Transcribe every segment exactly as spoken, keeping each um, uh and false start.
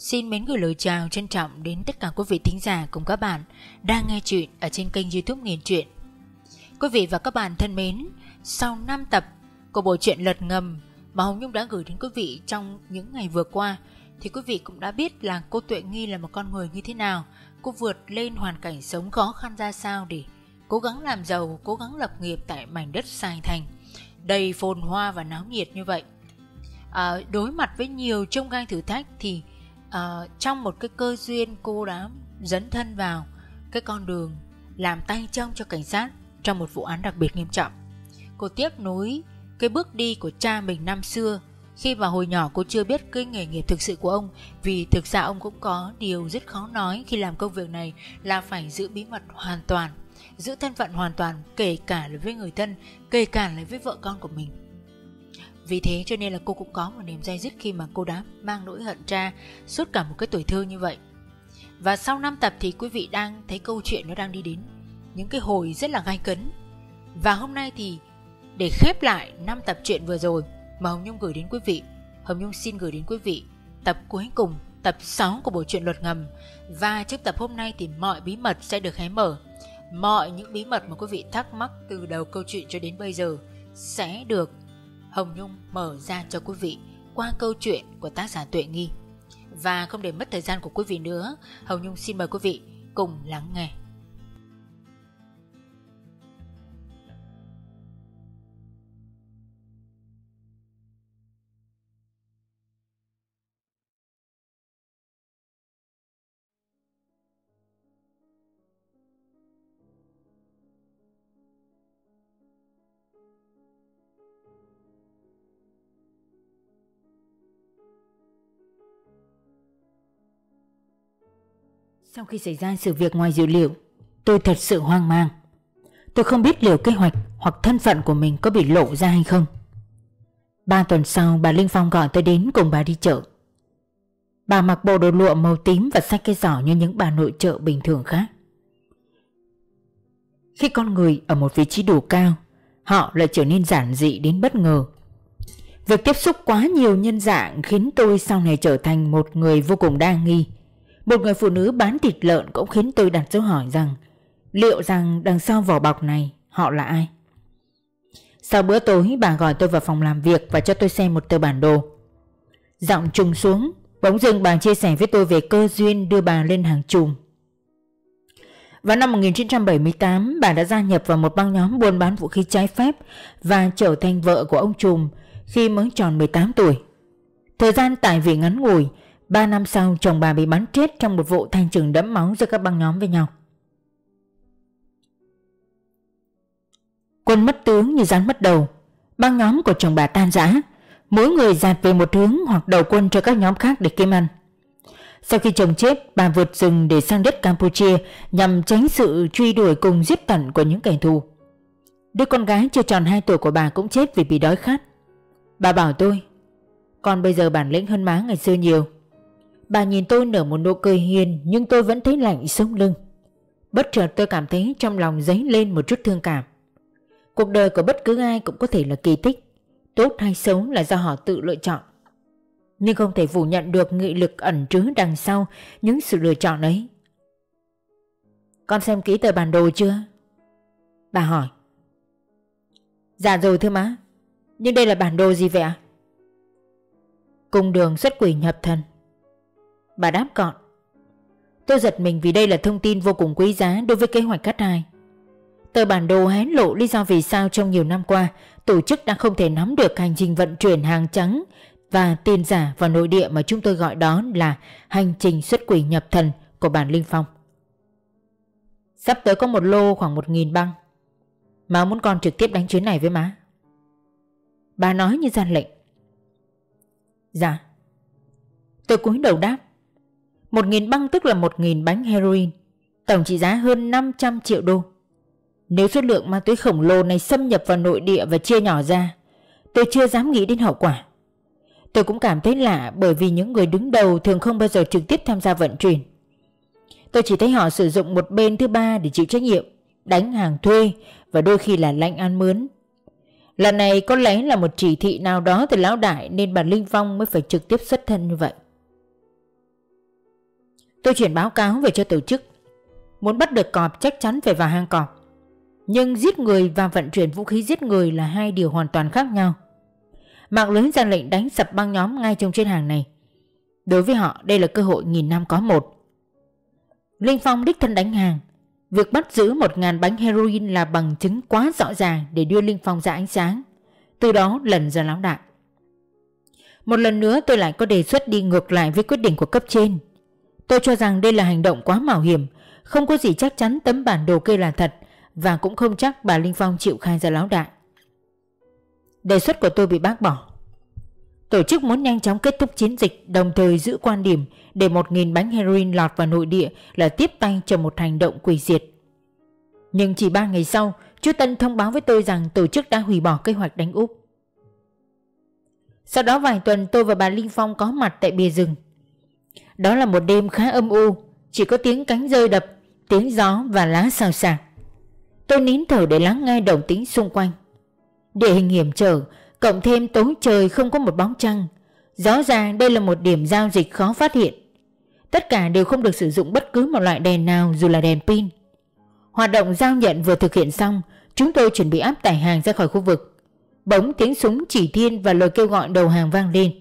Xin mến gửi lời chào trân trọng đến tất cả quý vị thính giả cùng các bạn đang nghe chuyện ở trên kênh YouTube Nghiền Truyện. Quý vị và các bạn thân mến, sau năm tập của bộ truyện Lật Ngầm mà Hồng Nhung đã gửi đến quý vị trong những ngày vừa qua, thì quý vị cũng đã biết là cô Tuệ Nghi là một con người như thế nào. Cô vượt lên hoàn cảnh sống khó khăn ra sao để cố gắng làm giàu, cố gắng lập nghiệp tại mảnh đất Sài Thành đầy phồn hoa và náo nhiệt như vậy. À, đối mặt với nhiều chông gai thử thách thì à, trong một cái cơ duyên cô đã dấn thân vào cái con đường làm tay trông cho cảnh sát trong một vụ án đặc biệt nghiêm trọng. Cô tiếp nối cái bước đi của cha mình năm xưa, khi mà hồi nhỏ cô chưa biết cái nghề nghiệp thực sự của ông, vì thực ra ông cũng có điều rất khó nói khi làm công việc này là phải giữ bí mật hoàn toàn, giữ thân phận hoàn toàn, kể cả là với người thân, kể cả là với vợ con của mình. Vì thế cho nên là cô cũng có một niềm day dứt khi mà cô đã mang nỗi hận cha suốt cả một cái tuổi thơ như vậy. Và sau năm tập thì quý vị đang thấy câu chuyện nó đang đi đến những cái hồi rất là gay cấn. Và hôm nay thì để khép lại năm tập truyện vừa rồi mà Hồng Nhung gửi đến quý vị, Hồng Nhung xin gửi đến quý vị tập cuối cùng, tập sáu của bộ truyện Luật Ngầm. Và trước tập hôm nay thì mọi bí mật sẽ được hé mở. Mọi những bí mật mà quý vị thắc mắc từ đầu câu chuyện cho đến bây giờ sẽ được Hồng Nhung mở ra cho quý vị qua câu chuyện của tác giả Tuệ Nghi. Và không để mất thời gian của quý vị nữa, Hồng Nhung xin mời quý vị cùng lắng nghe. Sau khi xảy ra sự việc ngoài dự liệu, tôi thật sự hoang mang. Tôi không biết liệu kế hoạch hoặc thân phận của mình có bị lộ ra hay không. Ba tuần sau, bà Linh Phong gọi tôi đến cùng bà đi chợ. Bà mặc bộ đồ lụa màu tím và xách cái giỏ như những bà nội trợ bình thường khác. Khi con người ở một vị trí đủ cao, họ lại trở nên giản dị đến bất ngờ. Việc tiếp xúc quá nhiều nhân dạng khiến tôi sau này trở thành một người vô cùng đa nghi. Một người phụ nữ bán thịt lợn cũng khiến tôi đặt dấu hỏi rằng liệu rằng đằng sau vỏ bọc này họ là ai. Sau bữa tối, bà gọi tôi vào phòng làm việc và cho tôi xem một tờ bản đồ. Giọng trùng xuống, bỗng dưng bà chia sẻ với tôi về cơ duyên đưa bà lên hàng chùm. Vào năm một nghìn chín trăm bảy mươi tám, bà đã gia nhập vào một băng nhóm buôn bán vũ khí trái phép và trở thành vợ của ông trùm khi mới tròn mười tám tuổi. Thời gian tại vị ngắn ngủi, ba năm sau chồng bà bị bắn chết trong một vụ thanh trừng đẫm máu giữa các băng nhóm với nhau. Quân mất tướng như rắn mất đầu, băng nhóm của chồng bà tan rã, mỗi người dạt về một hướng hoặc đầu quân cho các nhóm khác để kiếm ăn. Sau khi chồng chết, bà vượt rừng để sang đất Campuchia nhằm tránh sự truy đuổi cùng giết tận của những kẻ thù. Đứa con gái chưa tròn hai tuổi của bà cũng chết vì bị đói khát. Bà bảo tôi, con bây giờ bản lĩnh hơn má ngày xưa nhiều. Bà nhìn tôi nở một nụ cười hiền, nhưng tôi vẫn thấy lạnh sống lưng. Bất chợt tôi cảm thấy trong lòng dấy lên một chút thương cảm. Cuộc đời của bất cứ ai cũng có thể là kỳ tích, tốt hay xấu là do họ tự lựa chọn. Nhưng không thể phủ nhận được nghị lực ẩn trứ đằng sau những sự lựa chọn ấy. Con xem kỹ tờ bản đồ chưa? Bà hỏi. Dạ rồi thưa má. Nhưng đây là bản đồ gì vậy ạ? Cung đường xuất quỷ nhập thần. Bà đáp gọn. Tôi giật mình vì đây là thông tin vô cùng quý giá đối với kế hoạch cắt hai. Tờ bản đồ hé lộ lý do vì sao trong nhiều năm qua tổ chức đã không thể nắm được hành trình vận chuyển hàng trắng và tiền giả vào nội địa mà chúng tôi gọi đó là hành trình xuất quỷ nhập thần của bản Linh Phong. Sắp tới có một lô khoảng một nghìn băng. Má muốn con trực tiếp đánh chuyến này với má. Bà nói như ra lệnh. Dạ. Tôi cúi đầu đáp. Một nghìn băng tức là một nghìn bánh heroin, tổng trị giá hơn năm trăm triệu đô. Nếu số lượng ma túy khổng lồ này xâm nhập vào nội địa và chia nhỏ ra, tôi chưa dám nghĩ đến hậu quả. Tôi cũng cảm thấy lạ bởi vì những người đứng đầu thường không bao giờ trực tiếp tham gia vận chuyển. Tôi chỉ thấy họ sử dụng một bên thứ ba để chịu trách nhiệm, đánh hàng thuê và đôi khi là lãnh ăn mướn. Lần này có lẽ là một chỉ thị nào đó từ lão đại nên bà Linh Phong mới phải trực tiếp xuất thân như vậy. Tôi chuyển báo cáo về cho tổ chức. Muốn bắt được cọp chắc chắn phải vào hang cọp. Nhưng giết người và vận chuyển vũ khí giết người là hai điều hoàn toàn khác nhau. Mạng lưới ra lệnh đánh sập băng nhóm ngay trong chuyến hàng này. Đối với họ đây là cơ hội nghìn năm có một. Linh Phong đích thân đánh hàng. Việc bắt giữ một ngàn bánh heroin là bằng chứng quá rõ ràng để đưa Linh Phong ra ánh sáng, từ đó lần ra lão đại. Một lần nữa tôi lại có đề xuất đi ngược lại với quyết định của cấp trên. Tôi cho rằng đây là hành động quá mạo hiểm, không có gì chắc chắn tấm bản đồ kê là thật, và cũng không chắc bà Linh Phong chịu khai ra lão đại. Đề xuất của tôi bị bác bỏ. Tổ chức muốn nhanh chóng kết thúc chiến dịch, đồng thời giữ quan điểm để một nghìn bánh heroin lọt vào nội địa là tiếp tay cho một hành động quỷ diệt. Nhưng chỉ ba ngày sau, chú Tân thông báo với tôi rằng tổ chức đã hủy bỏ kế hoạch đánh úp. Sau đó vài tuần tôi và bà Linh Phong có mặt tại bìa rừng. Đó là một đêm khá âm u, chỉ có tiếng cánh rơi đập, tiếng gió và lá xào xạc. Tôi nín thở để lắng nghe động tĩnh xung quanh. Địa hình hiểm trở, cộng thêm tối trời không có một bóng trăng, rõ ràng đây là một điểm giao dịch khó phát hiện. Tất cả đều không được sử dụng bất cứ một loại đèn nào, dù là đèn pin. Hoạt động giao nhận vừa thực hiện xong, chúng tôi chuẩn bị áp tải hàng ra khỏi khu vực. Bỗng tiếng súng chỉ thiên và lời kêu gọi đầu hàng vang lên.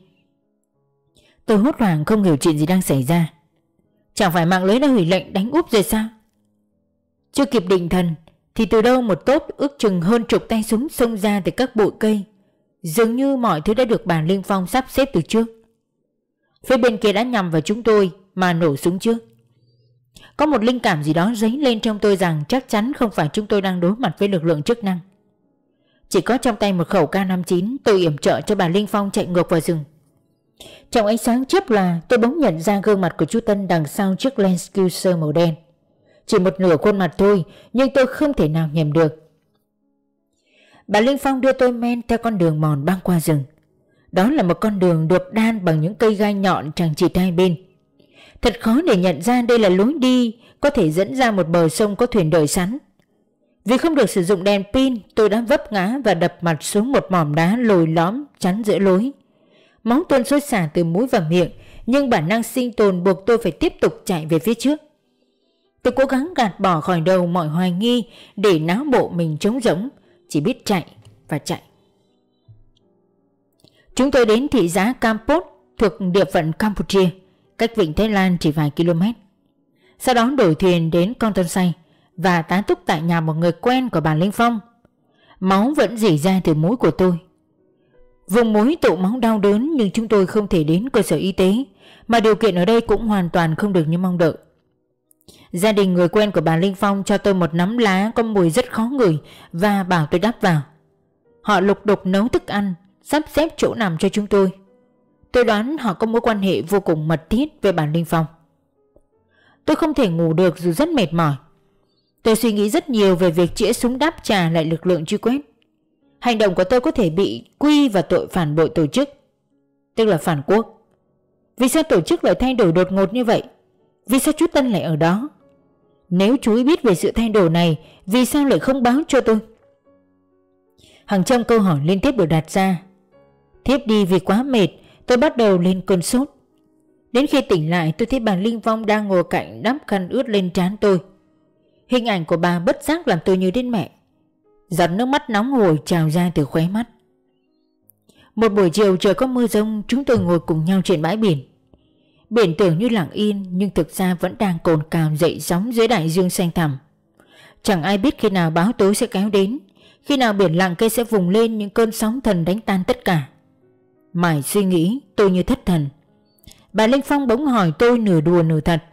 Tôi hốt hoảng không hiểu chuyện gì đang xảy ra. Chẳng phải mạng lưới đã hủy lệnh đánh úp rồi sao? Chưa kịp định thần thì từ đâu một tốp ước chừng hơn chục tay súng xông ra từ các bụi cây. Dường như mọi thứ đã được bà Linh Phong sắp xếp từ trước. Phía bên kia đã nhằm vào chúng tôi mà nổ súng trước. Có một linh cảm gì đó dấy lên trong tôi rằng chắc chắn không phải chúng tôi đang đối mặt với lực lượng chức năng. Chỉ có trong tay một khẩu K năm mươi chín, tôi yểm trợ cho bà Linh Phong chạy ngược vào rừng. Trong ánh sáng chớp là tôi bỗng nhận ra gương mặt của chú Tân đằng sau chiếc Land Cruiser màu đen. Chỉ một nửa khuôn mặt thôi, nhưng tôi không thể nào nhầm được. Bà Linh Phong đưa tôi men theo con đường mòn băng qua rừng. Đó là một con đường được đan bằng những cây gai nhọn chằng chịt hai bên. Thật khó để nhận ra đây là lối đi có thể dẫn ra một bờ sông có thuyền đợi sẵn. Vì không được sử dụng đèn pin, tôi đã vấp ngã và đập mặt xuống một mỏm đá lồi lõm chắn giữa lối. Máu tuôn xối xả từ mũi và miệng, nhưng bản năng sinh tồn buộc tôi phải tiếp tục chạy về phía trước. Tôi cố gắng gạt bỏ khỏi đầu mọi hoài nghi để não bộ mình trống rỗng, chỉ biết chạy và chạy. Chúng tôi đến thị xã Kampot thuộc địa phận Campuchia, cách vịnh Thái Lan chỉ vài km. Sau đó đổi thuyền đến Kon Ton Say và tá túc tại nhà một người quen của bà Linh Phong. Máu vẫn rỉ ra từ mũi của tôi. Vùng mũi tụ máu đau đớn, nhưng chúng tôi không thể đến cơ sở y tế, mà điều kiện ở đây cũng hoàn toàn không được như mong đợi. Gia đình người quen của bà Linh Phong cho tôi một nắm lá có mùi rất khó ngửi và bảo tôi đắp vào. Họ lục đục nấu thức ăn, sắp xếp chỗ nằm cho chúng tôi. Tôi đoán họ có mối quan hệ vô cùng mật thiết với bà Linh Phong. Tôi không thể ngủ được dù rất mệt mỏi. Tôi suy nghĩ rất nhiều về việc chĩa súng đáp trả lại lực lượng truy quét. Hành động của tôi có thể bị quy vào tội phản bội tổ chức, tức là phản quốc. Vì sao tổ chức lại thay đổi đột ngột như vậy? Vì sao chú Tân lại ở đó? Nếu chú ấy biết về sự thay đổi này, vì sao lại không báo cho tôi? Hàng trăm câu hỏi liên tiếp được đặt ra. Thiếp đi vì quá mệt, tôi bắt đầu lên cơn sốt. Đến khi tỉnh lại, tôi thấy bà Linh Phong đang ngồi cạnh đắp khăn ướt lên trán tôi. Hình ảnh của bà bất giác làm tôi như đến mẹ. Giọt nước mắt nóng hổi trào ra từ khóe mắt. Một buổi chiều trời có mưa rông, chúng tôi ngồi cùng nhau trên bãi biển. Biển tưởng như lặng yên, nhưng thực ra vẫn đang cồn cào dậy sóng dưới đại dương xanh thẳm. Chẳng ai biết khi nào báo tối sẽ kéo đến, khi nào biển lặng kia sẽ vùng lên những cơn sóng thần đánh tan tất cả. Mải suy nghĩ, tôi như thất thần. Bà Linh Phong bỗng hỏi tôi nửa đùa nửa thật.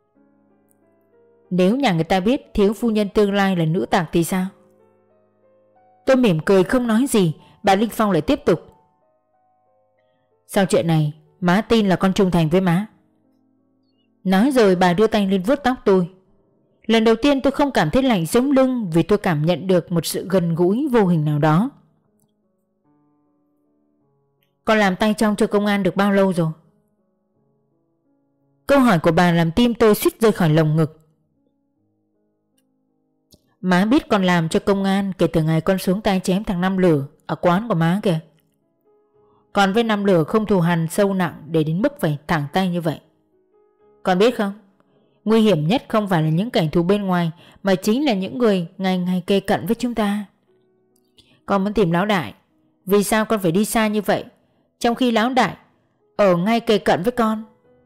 Nếu nhà người ta biết thiếu phu nhân tương lai là nữ tặc thì sao? Tôi mỉm cười không nói gì. Bà Linh Phong lại tiếp tục. Sau chuyện này, má tin là con trung thành với má. Nói rồi bà đưa tay lên vuốt tóc tôi. Lần đầu tiên tôi không cảm thấy lạnh sống lưng, vì tôi cảm nhận được một sự gần gũi vô hình nào đó. Con làm tay trong cho công an được bao lâu rồi? Câu hỏi của bà làm tim tôi suýt rơi khỏi lồng ngực. Má biết con làm cho công an kể từ ngày con xuống tay chém thằng Năm Lửa ở quán của má kìa. Còn với Năm Lửa không thù hằn sâu nặng để đến mức phải thẳng tay như vậy. Con biết không, Nguy hiểm nhất không phải là những kẻ thù bên ngoài, mà chính là những người ngày ngày kề cận với chúng ta. Con muốn tìm lão đại, vì sao con phải đi xa như vậy, trong khi lão đại ở ngay kề cận với con,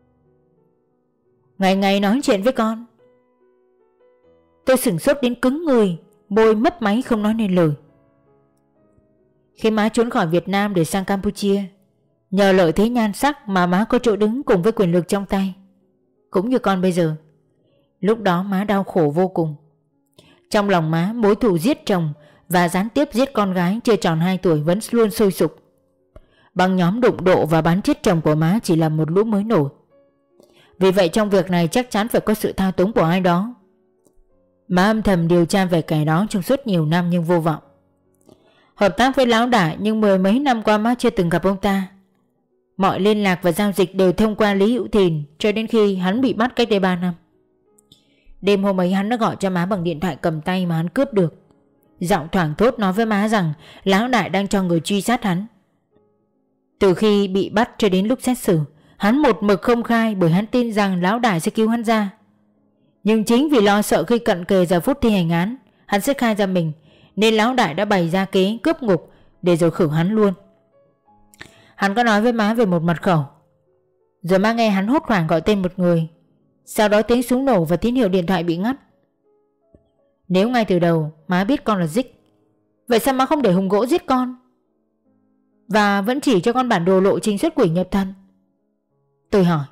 ngày ngày nói chuyện với con? Tôi sửng sốt đến cứng người, môi mấp máy không nói nên lời. Khi má trốn khỏi Việt Nam để sang Campuchia, nhờ lợi thế nhan sắc mà má có chỗ đứng cùng với quyền lực trong tay. Cũng như con bây giờ, lúc đó má đau khổ vô cùng. Trong lòng má, mối thù giết chồng và gián tiếp giết con gái chưa tròn hai tuổi vẫn luôn sôi sục. Băng nhóm đụng độ và bắn chết chồng của má chỉ là một lũ mới nổi. Vì vậy trong việc này chắc chắn phải có sự thao túng của ai đó. Má âm thầm điều tra về kẻ đó trong suốt nhiều năm nhưng vô vọng. Hợp tác với lão đại nhưng mười mấy năm qua má chưa từng gặp ông ta. Mọi liên lạc và giao dịch đều thông qua Lý Hữu Thìn cho đến khi hắn bị bắt cách đây ba năm. Đêm hôm ấy hắn đã gọi cho má bằng điện thoại cầm tay mà hắn cướp được. Giọng thoảng thốt nói với má rằng lão đại đang cho người truy sát hắn. Từ khi bị bắt cho đến lúc xét xử, hắn một mực không khai bởi hắn tin rằng lão đại sẽ cứu hắn ra. Nhưng chính vì lo sợ khi cận kề giờ phút thi hành án hắn sẽ khai ra mình, nên lão đại đã bày ra kế cướp ngục để rồi khử hắn luôn. Hắn có nói với má về một mật khẩu, rồi má nghe hắn hốt hoảng gọi tên một người. Sau đó tiếng súng nổ và tín hiệu điện thoại bị ngắt. Nếu ngay từ đầu má biết con là Dích, vậy sao má không để Hùng Gỗ giết con và vẫn chỉ cho con bản đồ lộ trình xuất quỷ nhập thần? Tôi hỏi.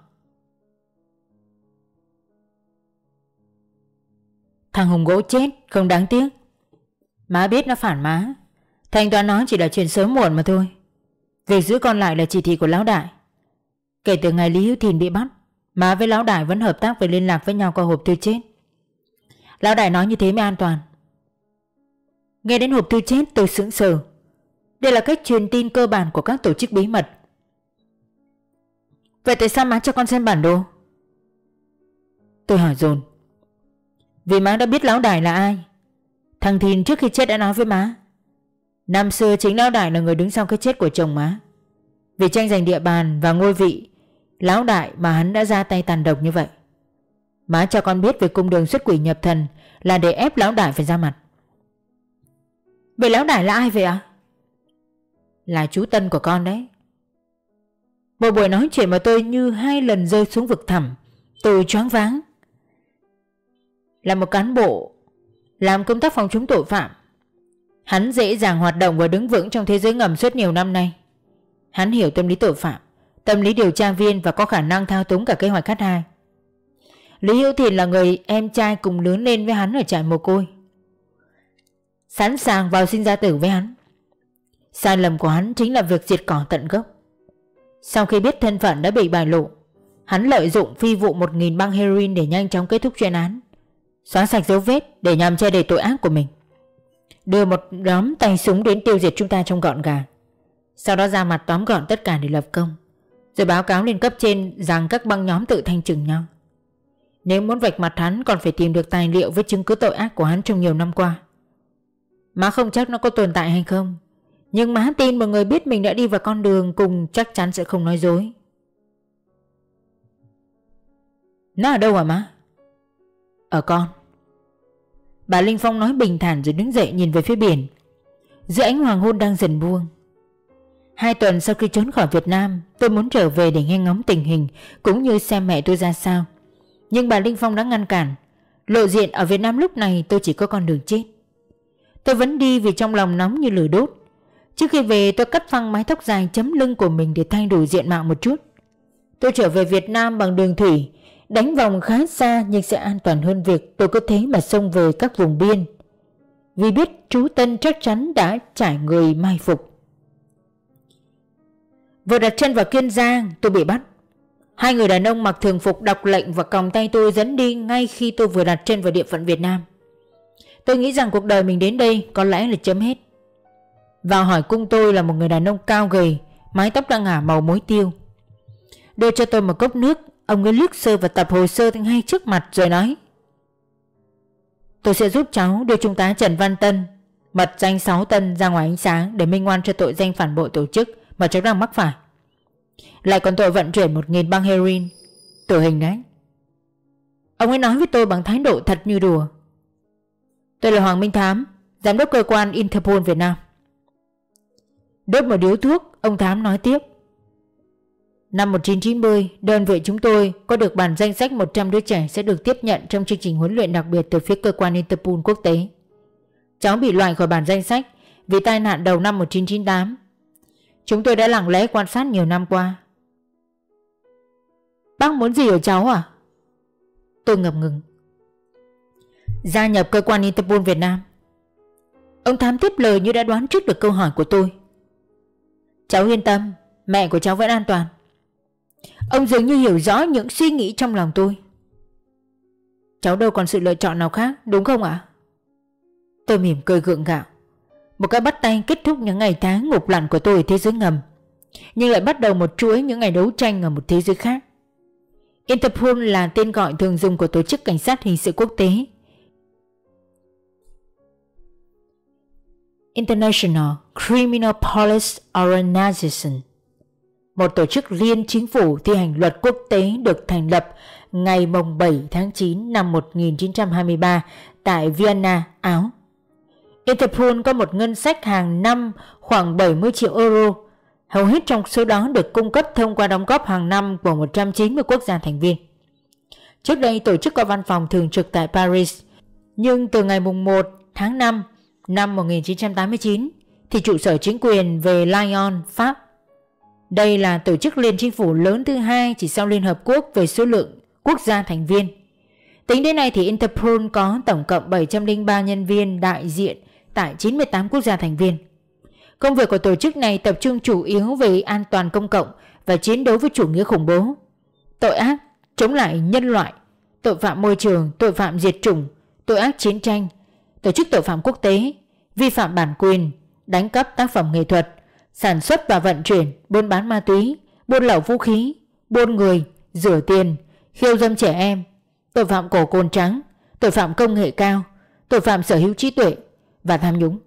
Thằng Hùng Gỗ chết không đáng tiếc. Má biết nó phản má, thanh toán nó chỉ là chuyện sớm muộn mà thôi. Việc giữ con lại là chỉ thị của lão đại. Kể từ ngày Lý Hữu Thìn bị bắt, má với lão đại vẫn hợp tác và liên lạc với nhau qua hộp thư chết. Lão đại nói như thế mới an toàn. Nghe đến hộp thư chết tôi sững sờ. Đây là cách truyền tin cơ bản của các tổ chức bí mật. Vậy tại sao má cho con xem bản đồ? Tôi hỏi dồn. Vì má đã biết lão đại là ai. Thằng Thìn trước khi chết đã nói với má, năm xưa chính lão đại là người đứng sau cái chết của chồng má. Vì tranh giành địa bàn và ngôi vị lão đại mà hắn đã ra tay tàn độc như vậy. Má cho con biết về cung đường xuất quỷ nhập thần là để ép lão đại phải ra mặt. Vậy lão đại là ai vậy ạ? Là chú Tân của con đấy. Một buổi nói chuyện mà tôi như hai lần rơi xuống vực thẳm. Tôi choáng váng. Là một cán bộ làm công tác phòng chống tội phạm, hắn dễ dàng hoạt động và đứng vững trong thế giới ngầm suốt nhiều năm nay. Hắn hiểu tâm lý tội phạm, tâm lý điều tra viên và có khả năng thao túng cả kế hoạch hát hai. Lý Hữu Thìn là người em trai cùng lớn lên với hắn ở trại mồ côi, sẵn sàng vào sinh ra tử với hắn. Sai lầm của hắn chính là việc diệt cỏ tận gốc. Sau khi biết thân phận đã bị bại lộ, hắn lợi dụng phi vụ một nghìn băng heroin để nhanh chóng kết thúc chuyên án, xóa sạch dấu vết để nhằm che đậy tội ác của mình, đưa một nhóm tay súng đến tiêu diệt chúng ta trong gọn gàng. Sau đó ra mặt tóm gọn tất cả để lập công, rồi báo cáo lên cấp trên rằng các băng nhóm tự thanh trừng nhau. Nếu muốn vạch mặt hắn còn phải tìm được tài liệu với chứng cứ tội ác của hắn trong nhiều năm qua. Má không chắc nó có tồn tại hay không, nhưng má tin một người biết mình đã đi vào con đường cùng chắc chắn sẽ không nói dối. Nó ở đâu hả má? Ở con. Bà Linh Phong nói bình thản rồi đứng dậy nhìn về phía biển. Giữa ánh hoàng hôn đang dần buông. Hai tuần sau khi trốn khỏi Việt Nam, tôi muốn trở về để nghe ngóng tình hình cũng như xem mẹ tôi ra sao. Nhưng bà Linh Phong đã ngăn cản. Lộ diện ở Việt Nam lúc này tôi chỉ có con đường chết. Tôi vẫn đi vì trong lòng nóng như lửa đốt. Trước khi về tôi cắt phăng mái tóc dài chấm lưng của mình để thay đổi diện mạo một chút. Tôi trở về Việt Nam bằng đường thủy, đánh vòng khá xa nhưng sẽ an toàn hơn việc tôi cứ thế mà xông về các vùng biên. Vì biết chú Tân chắc chắn đã trải người mai phục. Vừa đặt chân vào Kiên Giang tôi bị bắt. Hai người đàn ông mặc thường phục đọc lệnh và còng tay tôi dẫn đi ngay khi tôi vừa đặt chân vào địa phận Việt Nam. Tôi nghĩ rằng cuộc đời mình đến đây có lẽ là chấm hết. Vào hỏi cung tôi là một người đàn ông cao gầy, mái tóc đang ngả màu muối tiêu. Đưa cho tôi một cốc nước. Ông ấy liếc sơ và tập hồ sơ ngay trước mặt rồi nói: Tôi sẽ giúp cháu đưa trung tá Trần Văn Tân, mật danh sáu Tân, ra ngoài ánh sáng để minh oan cho tội danh phản bội tổ chức mà cháu đang mắc phải. Lại còn tội vận chuyển một nghìn băng heroin, tử hình đấy. Ông ấy nói với tôi bằng thái độ thật như đùa. Tôi là Hoàng Minh Thám, giám đốc cơ quan Interpol Việt Nam. Đốt một điếu thuốc, ông Thám nói tiếp. Năm một nghìn chín trăm chín mươi, đơn vị chúng tôi có được bản danh sách một trăm đứa trẻ sẽ được tiếp nhận trong chương trình huấn luyện đặc biệt từ phía cơ quan Interpol quốc tế. Cháu bị loại khỏi bản danh sách vì tai nạn đầu năm một nghìn chín trăm chín mươi tám. Chúng tôi đã lặng lẽ quan sát nhiều năm qua. Bác muốn gì ở cháu à? Tôi ngập ngừng. Gia nhập cơ quan Interpol Việt Nam. Ông Thám tiếp lời như đã đoán trước được câu hỏi của tôi. Cháu yên tâm, mẹ của cháu vẫn an toàn. Ông dường như hiểu rõ những suy nghĩ trong lòng tôi. Cháu đâu còn sự lựa chọn nào khác, đúng không ạ? Tôi mỉm cười gượng gạo. Một cái bắt tay kết thúc những ngày tháng ngục lặn của tôi ở thế giới ngầm, nhưng lại bắt đầu một chuỗi những ngày đấu tranh ở một thế giới khác. Interpol là tên gọi thường dùng của tổ chức cảnh sát hình sự quốc tế, International Criminal Police Organization, một tổ chức liên chính phủ thi hành luật quốc tế được thành lập ngày bảy tháng chín năm một nghìn chín trăm hai mươi ba tại Vienna, Áo. Interpol có một ngân sách hàng năm khoảng bảy mươi triệu euro, hầu hết trong số đó được cung cấp thông qua đóng góp hàng năm của một trăm chín mươi quốc gia thành viên. Trước đây tổ chức có văn phòng thường trực tại Paris, nhưng từ ngày một tháng năm năm một nghìn chín trăm tám mươi chín thì trụ sở chính quyền về Lyon, Pháp. Đây là tổ chức liên chính phủ lớn thứ hai chỉ sau Liên Hợp Quốc về số lượng quốc gia thành viên. Tính đến nay thì Interpol có tổng cộng bảy trăm lẻ ba nhân viên đại diện tại chín mươi tám quốc gia thành viên. Công việc của tổ chức này tập trung chủ yếu về an toàn công cộng và chiến đấu với chủ nghĩa khủng bố, tội ác, chống lại nhân loại, tội phạm môi trường, tội phạm diệt chủng, tội ác chiến tranh, tổ chức tội phạm quốc tế, vi phạm bản quyền, đánh cắp tác phẩm nghệ thuật, sản xuất và vận chuyển, buôn bán ma túy, buôn lậu vũ khí, buôn người, rửa tiền, khiêu dâm trẻ em, tội phạm cổ cồn trắng, tội phạm công nghệ cao, tội phạm sở hữu trí tuệ và tham nhũng.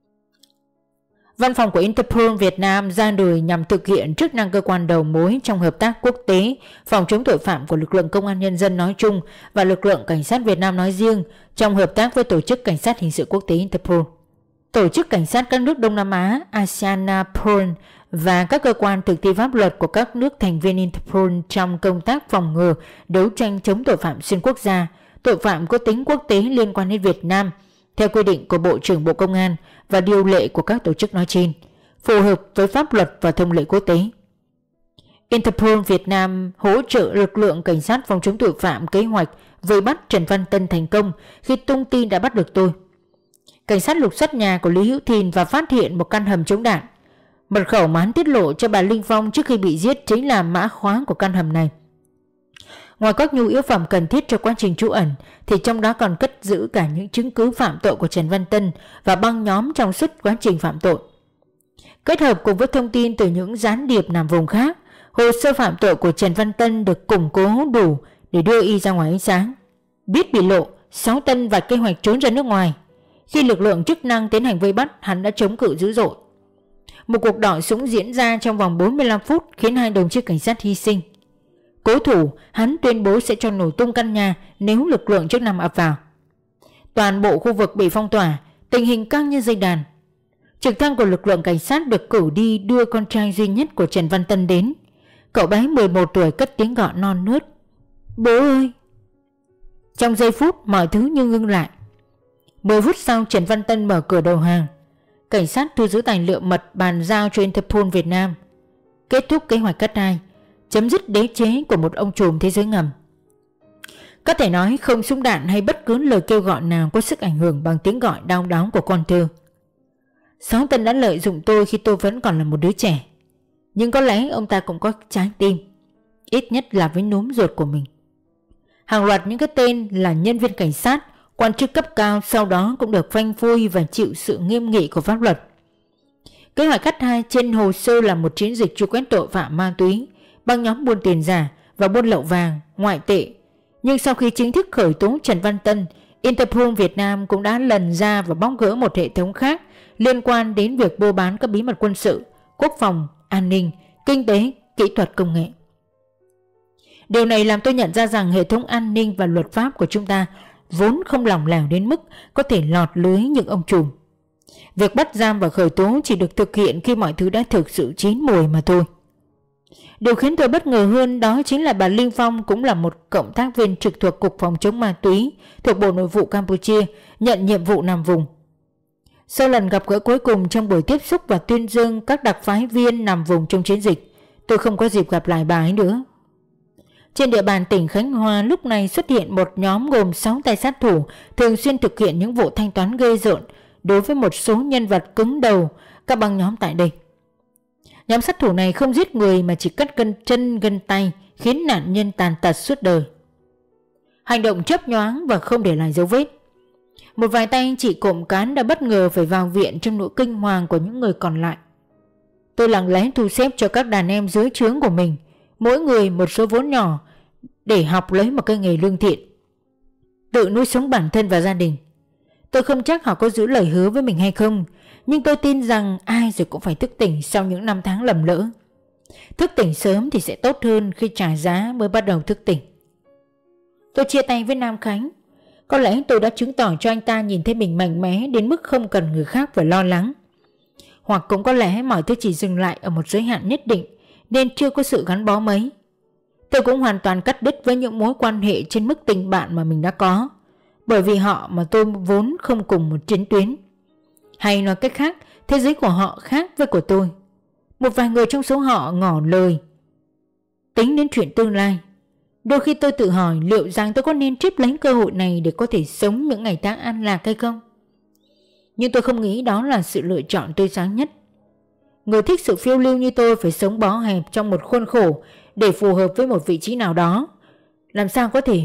Văn phòng của Interpol Việt Nam ra đời nhằm thực hiện chức năng cơ quan đầu mối trong hợp tác quốc tế phòng chống tội phạm của lực lượng công an nhân dân nói chung và lực lượng cảnh sát Việt Nam nói riêng trong hợp tác với tổ chức cảnh sát hình sự quốc tế Interpol, tổ chức cảnh sát các nước Đông Nam Á ASEAN-Apol và các cơ quan thực thi pháp luật của các nước thành viên Interpol trong công tác phòng ngừa, đấu tranh chống tội phạm xuyên quốc gia, tội phạm có tính quốc tế liên quan đến Việt Nam theo quy định của Bộ trưởng Bộ Công an và điều lệ của các tổ chức nói trên, phù hợp với pháp luật và thông lệ quốc tế. Interpol Việt Nam hỗ trợ lực lượng cảnh sát phòng chống tội phạm kế hoạch vây bắt Trần Văn Tân thành công khi tung tin đã bắt được tôi. Cảnh sát lục soát nhà của Lý Hữu Thìn và phát hiện một căn hầm chống đạn. Mật khẩu mà hắn tiết lộ cho bà Linh Phong trước khi bị giết chính là mã khóa của căn hầm này. Ngoài các nhu yếu phẩm cần thiết cho quá trình trú ẩn thì trong đó còn cất giữ cả những chứng cứ phạm tội của Trần Văn Tân và băng nhóm trong suốt quá trình phạm tội. Kết hợp cùng với thông tin từ những gián điệp nằm vùng khác, hồ sơ phạm tội của Trần Văn Tân được củng cố đủ để đưa y ra ngoài ánh sáng. Biết bị lộ, Sáu Tân vạch kế hoạch trốn ra nước ngoài. Khi lực lượng chức năng tiến hành vây bắt, hắn đã chống cự dữ dội. Một cuộc đọ súng diễn ra trong vòng bốn mươi lăm phút khiến hai đồng chí cảnh sát hy sinh. Cố thủ, hắn tuyên bố sẽ cho nổ tung căn nhà nếu lực lượng chức năng ập vào. Toàn bộ khu vực bị phong tỏa, tình hình căng như dây đàn. Trực thăng của lực lượng cảnh sát được cử đi đưa con trai duy nhất của Trần Văn Tân đến. Cậu bé mười một tuổi cất tiếng gọi non nớt: "Bố ơi!" Trong giây phút mọi thứ như ngưng lại. Mười phút sau, Trần Văn Tân mở cửa đầu hàng. Cảnh sát thu giữ tài liệu mật bàn giao cho Interpol Việt Nam. Kết thúc kế hoạch cắt hai, chấm dứt đế chế của một ông trùm thế giới ngầm. Có thể nói không súng đạn hay bất cứ lời kêu gọi nào có sức ảnh hưởng bằng tiếng gọi đau đớn của con thơ. Sáu Tân đã lợi dụng tôi khi tôi vẫn còn là một đứa trẻ, nhưng có lẽ ông ta cũng có trái tim, ít nhất là với núm ruột của mình. Hàng loạt những cái tên là nhân viên cảnh sát, quan chức cấp cao sau đó cũng được phanh phui và chịu sự nghiêm nghị của pháp luật. Kế hoạch cắt hai trên hồ sơ là một chiến dịch truy quét tội phạm ma túy, băng nhóm buôn tiền giả và buôn lậu vàng, ngoại tệ. Nhưng sau khi chính thức khởi tố Trần Văn Tân, Interpol Việt Nam cũng đã lần ra và bóc gỡ một hệ thống khác liên quan đến việc mua bán các bí mật quân sự, quốc phòng, an ninh, kinh tế, kỹ thuật công nghệ. Điều này làm tôi nhận ra rằng hệ thống an ninh và luật pháp của chúng ta vốn không lỏng lẻo đến mức có thể lọt lưới những ông trùm. Việc bắt giam và khởi tố chỉ được thực hiện khi mọi thứ đã thực sự chín mùi mà thôi. Điều khiến tôi bất ngờ hơn đó chính là bà Linh Phong cũng là một cộng tác viên trực thuộc Cục Phòng chống ma túy thuộc Bộ Nội vụ Campuchia, nhận nhiệm vụ nằm vùng. Sau lần gặp gỡ cuối cùng trong buổi tiếp xúc và tuyên dương các đặc phái viên nằm vùng trong chiến dịch, tôi không có dịp gặp lại bà ấy nữa. Trên địa bàn tỉnh Khánh Hòa lúc này xuất hiện một nhóm gồm sáu tay sát thủ thường xuyên thực hiện những vụ thanh toán ghê rợn đối với một số nhân vật cứng đầu các băng nhóm tại đây. Nhóm sát thủ này không giết người mà chỉ cắt gân chân gân tay, khiến nạn nhân tàn tật suốt đời. Hành động chớp nhoáng và không để lại dấu vết. Một vài tay anh chị cộng cán đã bất ngờ phải vào viện trong nỗi kinh hoàng của những người còn lại. Tôi lặng lẽ thu xếp cho các đàn em dưới trướng của mình, mỗi người một số vốn nhỏ để học lấy một cái nghề lương thiện, tự nuôi sống bản thân và gia đình. Tôi không chắc họ có giữ lời hứa với mình hay không, nhưng tôi tin rằng ai rồi cũng phải thức tỉnh sau những năm tháng lầm lỡ. Thức tỉnh sớm thì sẽ tốt hơn khi trả giá mới bắt đầu thức tỉnh. Tôi chia tay với Nam Khánh. Có lẽ tôi đã chứng tỏ cho anh ta nhìn thấy mình mạnh mẽ đến mức không cần người khác phải lo lắng. Hoặc cũng có lẽ mọi thứ chỉ dừng lại ở một giới hạn nhất định nên chưa có sự gắn bó mấy. Tôi cũng hoàn toàn cắt đứt với những mối quan hệ trên mức tình bạn mà mình đã có, bởi vì họ mà tôi vốn không cùng một chiến tuyến. Hay nói cách khác, thế giới của họ khác với của tôi. Một vài người trong số họ ngỏ lời tính đến chuyện tương lai. Đôi khi tôi tự hỏi liệu rằng tôi có nên trip lấy cơ hội này để có thể sống những ngày tháng an lạc hay không. Nhưng tôi không nghĩ đó là sự lựa chọn tươi sáng nhất. Người thích sự phiêu lưu như tôi phải sống bó hẹp trong một khuôn khổ để phù hợp với một vị trí nào đó. Làm sao có thể?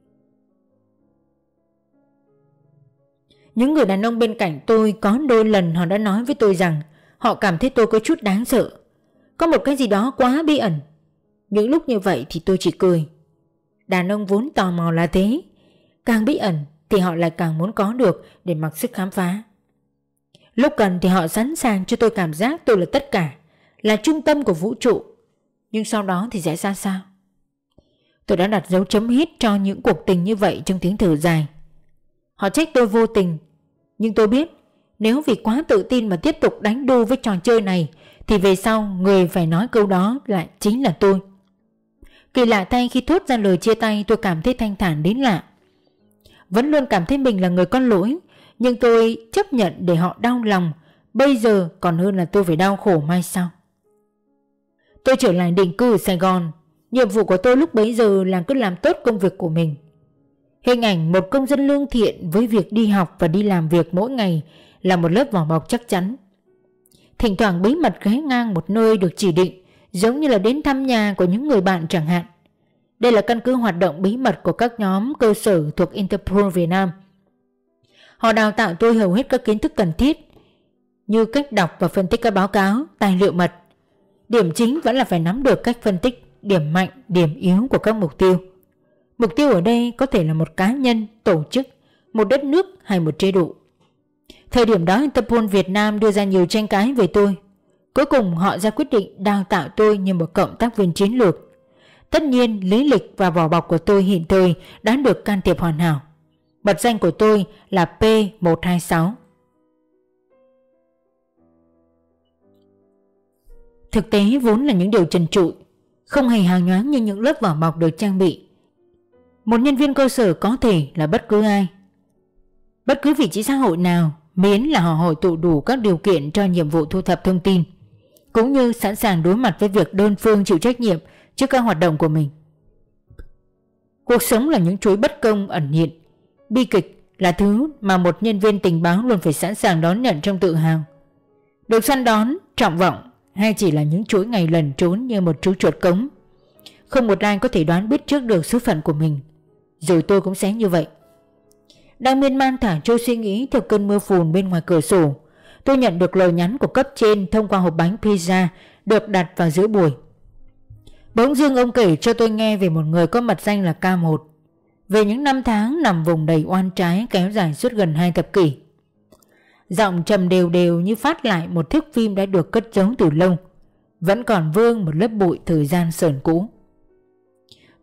Những người đàn ông bên cạnh tôi có đôi lần họ đã nói với tôi rằng họ cảm thấy tôi có chút đáng sợ, có một cái gì đó quá bí ẩn. Những lúc như vậy thì tôi chỉ cười. Đàn ông vốn tò mò là thế, càng bí ẩn thì họ lại càng muốn có được để mặc sức khám phá. Lúc cần thì họ sẵn sàng cho tôi cảm giác tôi là tất cả, là trung tâm của vũ trụ. Nhưng sau đó thì sẽ ra sao? Tôi đã đặt dấu chấm hết cho những cuộc tình như vậy trong tiếng thở dài. Họ trách tôi vô tình, nhưng tôi biết nếu vì quá tự tin mà tiếp tục đánh đu với trò chơi này thì về sau người phải nói câu đó lại chính là tôi. Kỳ lạ thay, khi thốt ra lời chia tay tôi cảm thấy thanh thản đến lạ. Vẫn luôn cảm thấy mình là người có lỗi, nhưng tôi chấp nhận để họ đau lòng bây giờ còn hơn là tôi phải đau khổ mai sau. Tôi trở lại định cư ở Sài Gòn. Nhiệm vụ của tôi lúc bấy giờ là cứ làm tốt công việc của mình. Hình ảnh một công dân lương thiện với việc đi học và đi làm việc mỗi ngày là một lớp vỏ bọc chắc chắn. Thỉnh thoảng bí mật ghé ngang một nơi được chỉ định, giống như là đến thăm nhà của những người bạn chẳng hạn. Đây là căn cứ hoạt động bí mật của các nhóm cơ sở thuộc Interpol Việt Nam. Họ đào tạo tôi hầu hết các kiến thức cần thiết, như cách đọc và phân tích các báo cáo, tài liệu mật. Điểm chính vẫn là phải nắm được cách phân tích điểm mạnh, điểm yếu của các mục tiêu. Mục tiêu ở đây có thể là một cá nhân, tổ chức, một đất nước hay một chế độ. Thời điểm đó Interpol Việt Nam đưa ra nhiều tranh cãi về tôi. Cuối cùng họ ra quyết định đào tạo tôi như một cộng tác viên chiến lược. Tất nhiên lý lịch và vỏ bọc của tôi hiện thời đã được can thiệp hoàn hảo. Mật danh của tôi là P một hai sáu. Thực tế vốn là những điều trần trụi, không hề hào nhoáng như những lớp vỏ bọc được trang bị. Một nhân viên cơ sở có thể là bất cứ ai, bất cứ vị trí xã hội nào, miễn là họ hội tụ đủ các điều kiện cho nhiệm vụ thu thập thông tin, cũng như sẵn sàng đối mặt với việc đơn phương chịu trách nhiệm trước các hoạt động của mình. Cuộc sống là những chuỗi bất công ẩn hiện. Bi kịch là thứ mà một nhân viên tình báo luôn phải sẵn sàng đón nhận trong tự hào. Được săn đón, trọng vọng hay chỉ là những chuỗi ngày lẩn trốn như một chú chuột cống. Không một ai có thể đoán biết trước được số phận của mình. Rồi tôi cũng sẽ như vậy. Đang miên man thả trôi suy nghĩ theo cơn mưa phùn bên ngoài cửa sổ, tôi nhận được lời nhắn của cấp trên thông qua hộp bánh pizza được đặt vào giữa buổi. Bỗng dưng ông kể cho tôi nghe về một người có mật danh là K một, về những năm tháng nằm vùng đầy oan trái kéo dài suốt gần hai thập kỷ. Giọng trầm đều đều như phát lại một thước phim đã được cất giấu từ lâu, vẫn còn vương một lớp bụi thời gian sờn cũ.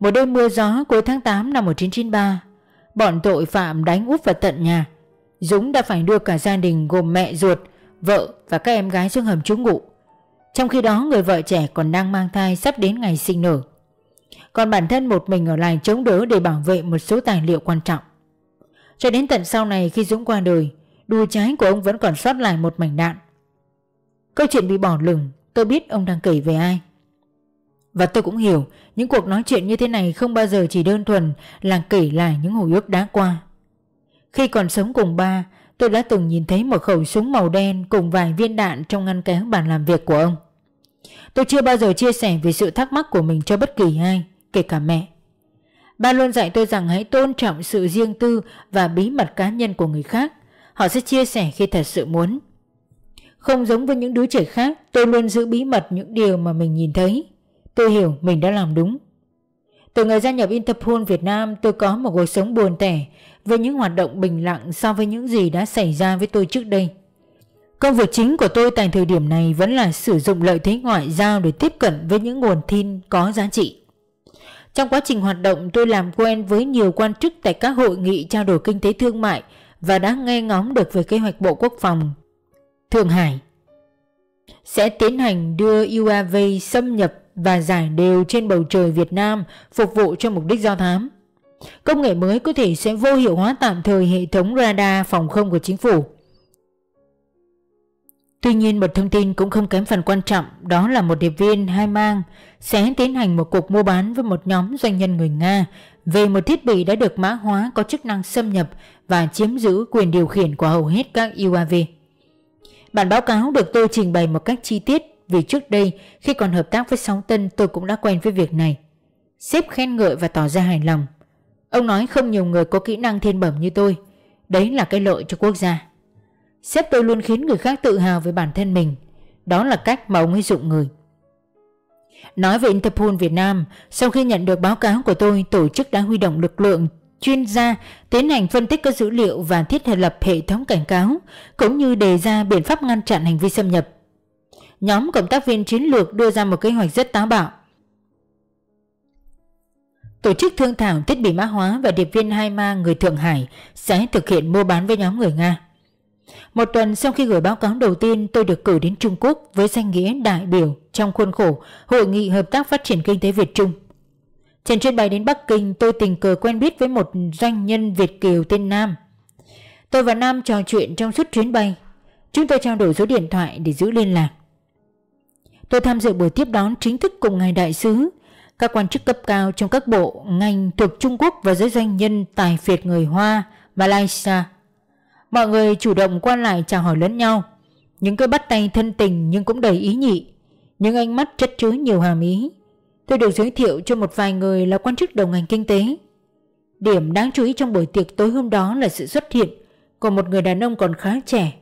Một đêm mưa gió cuối tháng tám năm một nghìn chín trăm chín mươi ba, bọn tội phạm đánh úp vào tận nhà. Dũng đã phải đưa cả gia đình gồm mẹ ruột, vợ và các em gái xuống hầm trú ngụ. Trong khi đó người vợ trẻ còn đang mang thai sắp đến ngày sinh nở. Còn bản thân một mình ở lại chống đỡ để bảo vệ một số tài liệu quan trọng. Cho đến tận sau này khi Dũng qua đời, đùi trái của ông vẫn còn sót lại một mảnh đạn. Câu chuyện bị bỏ lửng, tôi biết ông đang kể về ai. Và tôi cũng hiểu những cuộc nói chuyện như thế này không bao giờ chỉ đơn thuần là kể lại những hồi ức đã qua. Khi còn sống cùng ba, tôi đã từng nhìn thấy một khẩu súng màu đen cùng vài viên đạn trong ngăn kéo bàn làm việc của ông. Tôi chưa bao giờ chia sẻ về sự thắc mắc của mình cho bất kỳ ai, kể cả mẹ. Ba luôn dạy tôi rằng hãy tôn trọng sự riêng tư và bí mật cá nhân của người khác. Họ sẽ chia sẻ khi thật sự muốn. Không giống với những đứa trẻ khác, tôi luôn giữ bí mật những điều mà mình nhìn thấy. Tôi hiểu mình đã làm đúng. Từ ngày gia nhập Interpol Việt Nam, tôi có một cuộc sống buồn tẻ với những hoạt động bình lặng so với những gì đã xảy ra với tôi trước đây. Công việc chính của tôi tại thời điểm này vẫn là sử dụng lợi thế ngoại giao để tiếp cận với những nguồn tin có giá trị. Trong quá trình hoạt động, tôi làm quen với nhiều quan chức tại các hội nghị trao đổi kinh tế thương mại và đã nghe ngóng được về kế hoạch Bộ Quốc phòng Thượng Hải sẽ tiến hành đưa u a vê xâm nhập và giải đều trên bầu trời Việt Nam phục vụ cho mục đích do thám. Công nghệ mới có thể sẽ vô hiệu hóa tạm thời hệ thống radar phòng không của chính phủ. Tuy nhiên một thông tin cũng không kém phần quan trọng, đó là một điệp viên hai mang sẽ tiến hành một cuộc mua bán với một nhóm doanh nhân người Nga về một thiết bị đã được mã hóa có chức năng xâm nhập và chiếm giữ quyền điều khiển của hầu hết các u a vê. Bản báo cáo được tôi trình bày một cách chi tiết vì trước đây khi còn hợp tác với Sáu Tân tôi cũng đã quen với việc này. Sếp khen ngợi và tỏ ra hài lòng. Ông nói không nhiều người có kỹ năng thiên bẩm như tôi. Đấy là cái lợi cho quốc gia. Sếp tôi luôn khiến người khác tự hào về bản thân mình. Đó là cách mà ông ấy dụng người. Nói về Interpol Việt Nam, sau khi nhận được báo cáo của tôi, tổ chức đã huy động lực lượng chuyên gia tiến hành phân tích các dữ liệu và thiết lập hệ thống cảnh cáo, cũng như đề ra biện pháp ngăn chặn hành vi xâm nhập. Nhóm cộng tác viên chiến lược đưa ra một kế hoạch rất táo bạo. Tổ chức thương thảo thiết bị mã hóa và điệp viên hai mang người Thượng Hải sẽ thực hiện mua bán với nhóm người Nga. Một tuần sau khi gửi báo cáo đầu tiên, tôi được cử đến Trung Quốc với danh nghĩa đại biểu trong khuôn khổ Hội nghị Hợp tác Phát triển Kinh tế Việt Trung. Trên chuyến bay đến Bắc Kinh, tôi tình cờ quen biết với một doanh nhân Việt kiều tên Nam. Tôi và Nam trò chuyện trong suốt chuyến bay. Chúng tôi trao đổi số điện thoại để giữ liên lạc. Tôi tham dự buổi tiếp đón chính thức cùng ngài đại sứ, các quan chức cấp cao trong các bộ, ngành thuộc Trung Quốc và giới doanh nhân tài phiệt người Hoa, Malaysia. Mọi người chủ động qua lại chào hỏi lẫn nhau, những cái bắt tay thân tình nhưng cũng đầy ý nhị, những ánh mắt chất chứa nhiều hàm ý. Tôi được giới thiệu cho một vài người là quan chức đầu ngành kinh tế. Điểm đáng chú ý trong buổi tiệc tối hôm đó là sự xuất hiện của một người đàn ông còn khá trẻ.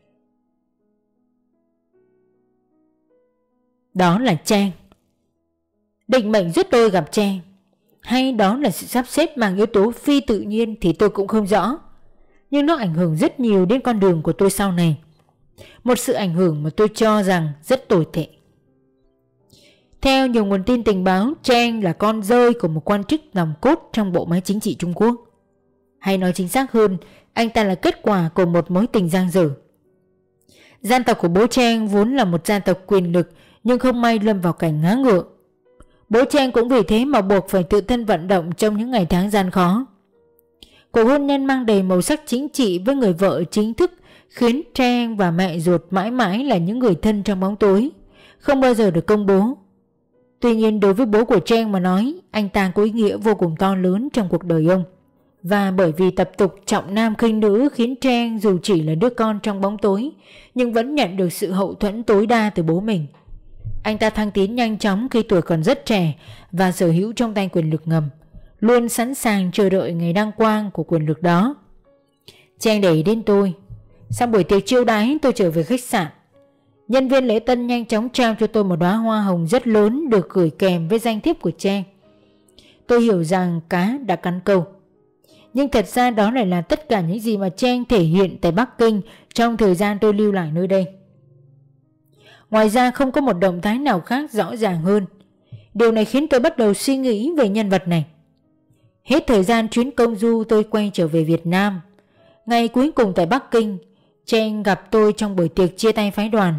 Đó là Trang. Định mệnh giúp tôi gặp Trang, hay đó là sự sắp xếp mang yếu tố phi tự nhiên thì tôi cũng không rõ. Nhưng nó ảnh hưởng rất nhiều đến con đường của tôi sau này. Một sự ảnh hưởng mà tôi cho rằng rất tồi tệ. Theo nhiều nguồn tin tình báo, Trang là con rơi của một quan chức nòng cốt trong bộ máy chính trị Trung Quốc. Hay nói chính xác hơn, anh ta là kết quả của một mối tình dang dở. Gia tộc của bố Trang vốn là một gia tộc quyền lực, nhưng không may lâm vào cảnh ngã ngựa. Bố Trang cũng vì thế mà buộc phải tự thân vận động trong những ngày tháng gian khó. Cuộc hôn nhân mang đầy màu sắc chính trị với người vợ chính thức khiến Trang và mẹ ruột mãi mãi là những người thân trong bóng tối, không bao giờ được công bố. Tuy nhiên đối với bố của Trang mà nói, anh ta có ý nghĩa vô cùng to lớn trong cuộc đời ông. Và bởi vì tập tục trọng nam khinh nữ khiến Trang dù chỉ là đứa con trong bóng tối nhưng vẫn nhận được sự hậu thuẫn tối đa từ bố mình. Anh ta thăng tiến nhanh chóng khi tuổi còn rất trẻ và sở hữu trong tay quyền lực ngầm, luôn sẵn sàng chờ đợi ngày đăng quang của quyền lực đó. Trang để ý đến tôi. Sau buổi tiệc chiêu đãi, tôi trở về khách sạn. Nhân viên lễ tân nhanh chóng trao cho tôi một đóa hoa hồng rất lớn được gửi kèm với danh thiếp của Trang. Tôi hiểu rằng cá đã cắn câu. Nhưng thật ra đó lại là tất cả những gì mà Trang thể hiện tại Bắc Kinh trong thời gian tôi lưu lại nơi đây. Ngoài ra không có một động thái nào khác rõ ràng hơn. Điều này khiến tôi bắt đầu suy nghĩ về nhân vật này. Hết thời gian chuyến công du, tôi quay trở về Việt Nam. Ngày cuối cùng tại Bắc Kinh, Trang gặp tôi trong buổi tiệc chia tay phái đoàn.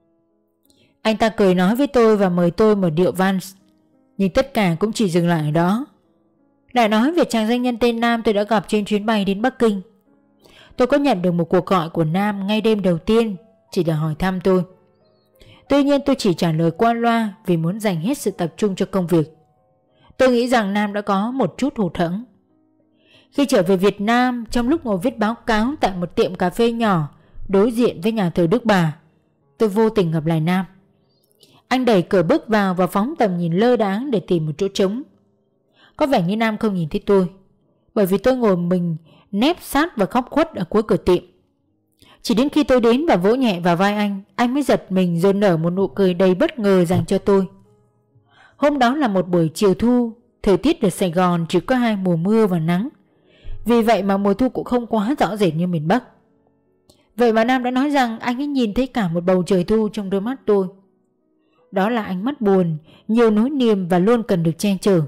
Anh ta cười nói với tôi và mời tôi một điệu vals, nhưng tất cả cũng chỉ dừng lại ở đó. Lại nói về chàng doanh nhân tên Nam tôi đã gặp trên chuyến bay đến Bắc Kinh. Tôi có nhận được một cuộc gọi của Nam ngay đêm đầu tiên, chỉ để hỏi thăm tôi. Tuy nhiên tôi chỉ trả lời qua loa vì muốn dành hết sự tập trung cho công việc. Tôi nghĩ rằng Nam đã có một chút hụt hẫng. Khi trở về Việt Nam, trong lúc ngồi viết báo cáo tại một tiệm cà phê nhỏ đối diện với nhà thờ Đức Bà, tôi vô tình gặp lại Nam. Anh đẩy cửa bước vào và phóng tầm nhìn lơ đãng để tìm một chỗ trống. Có vẻ như Nam không nhìn thấy tôi, bởi vì tôi ngồi mình nép sát và khóc khuất ở cuối cửa tiệm. Chỉ đến khi tôi đến và vỗ nhẹ vào vai anh, anh mới giật mình rồi nở một nụ cười đầy bất ngờ dành cho tôi. Hôm đó là một buổi chiều thu, thời tiết ở Sài Gòn chỉ có hai mùa mưa và nắng. Vì vậy mà mùa thu cũng không quá rõ rệt như miền Bắc. Vậy mà Nam đã nói rằng anh ấy nhìn thấy cả một bầu trời thu trong đôi mắt tôi. Đó là ánh mắt buồn, nhiều nỗi niềm và luôn cần được che chở.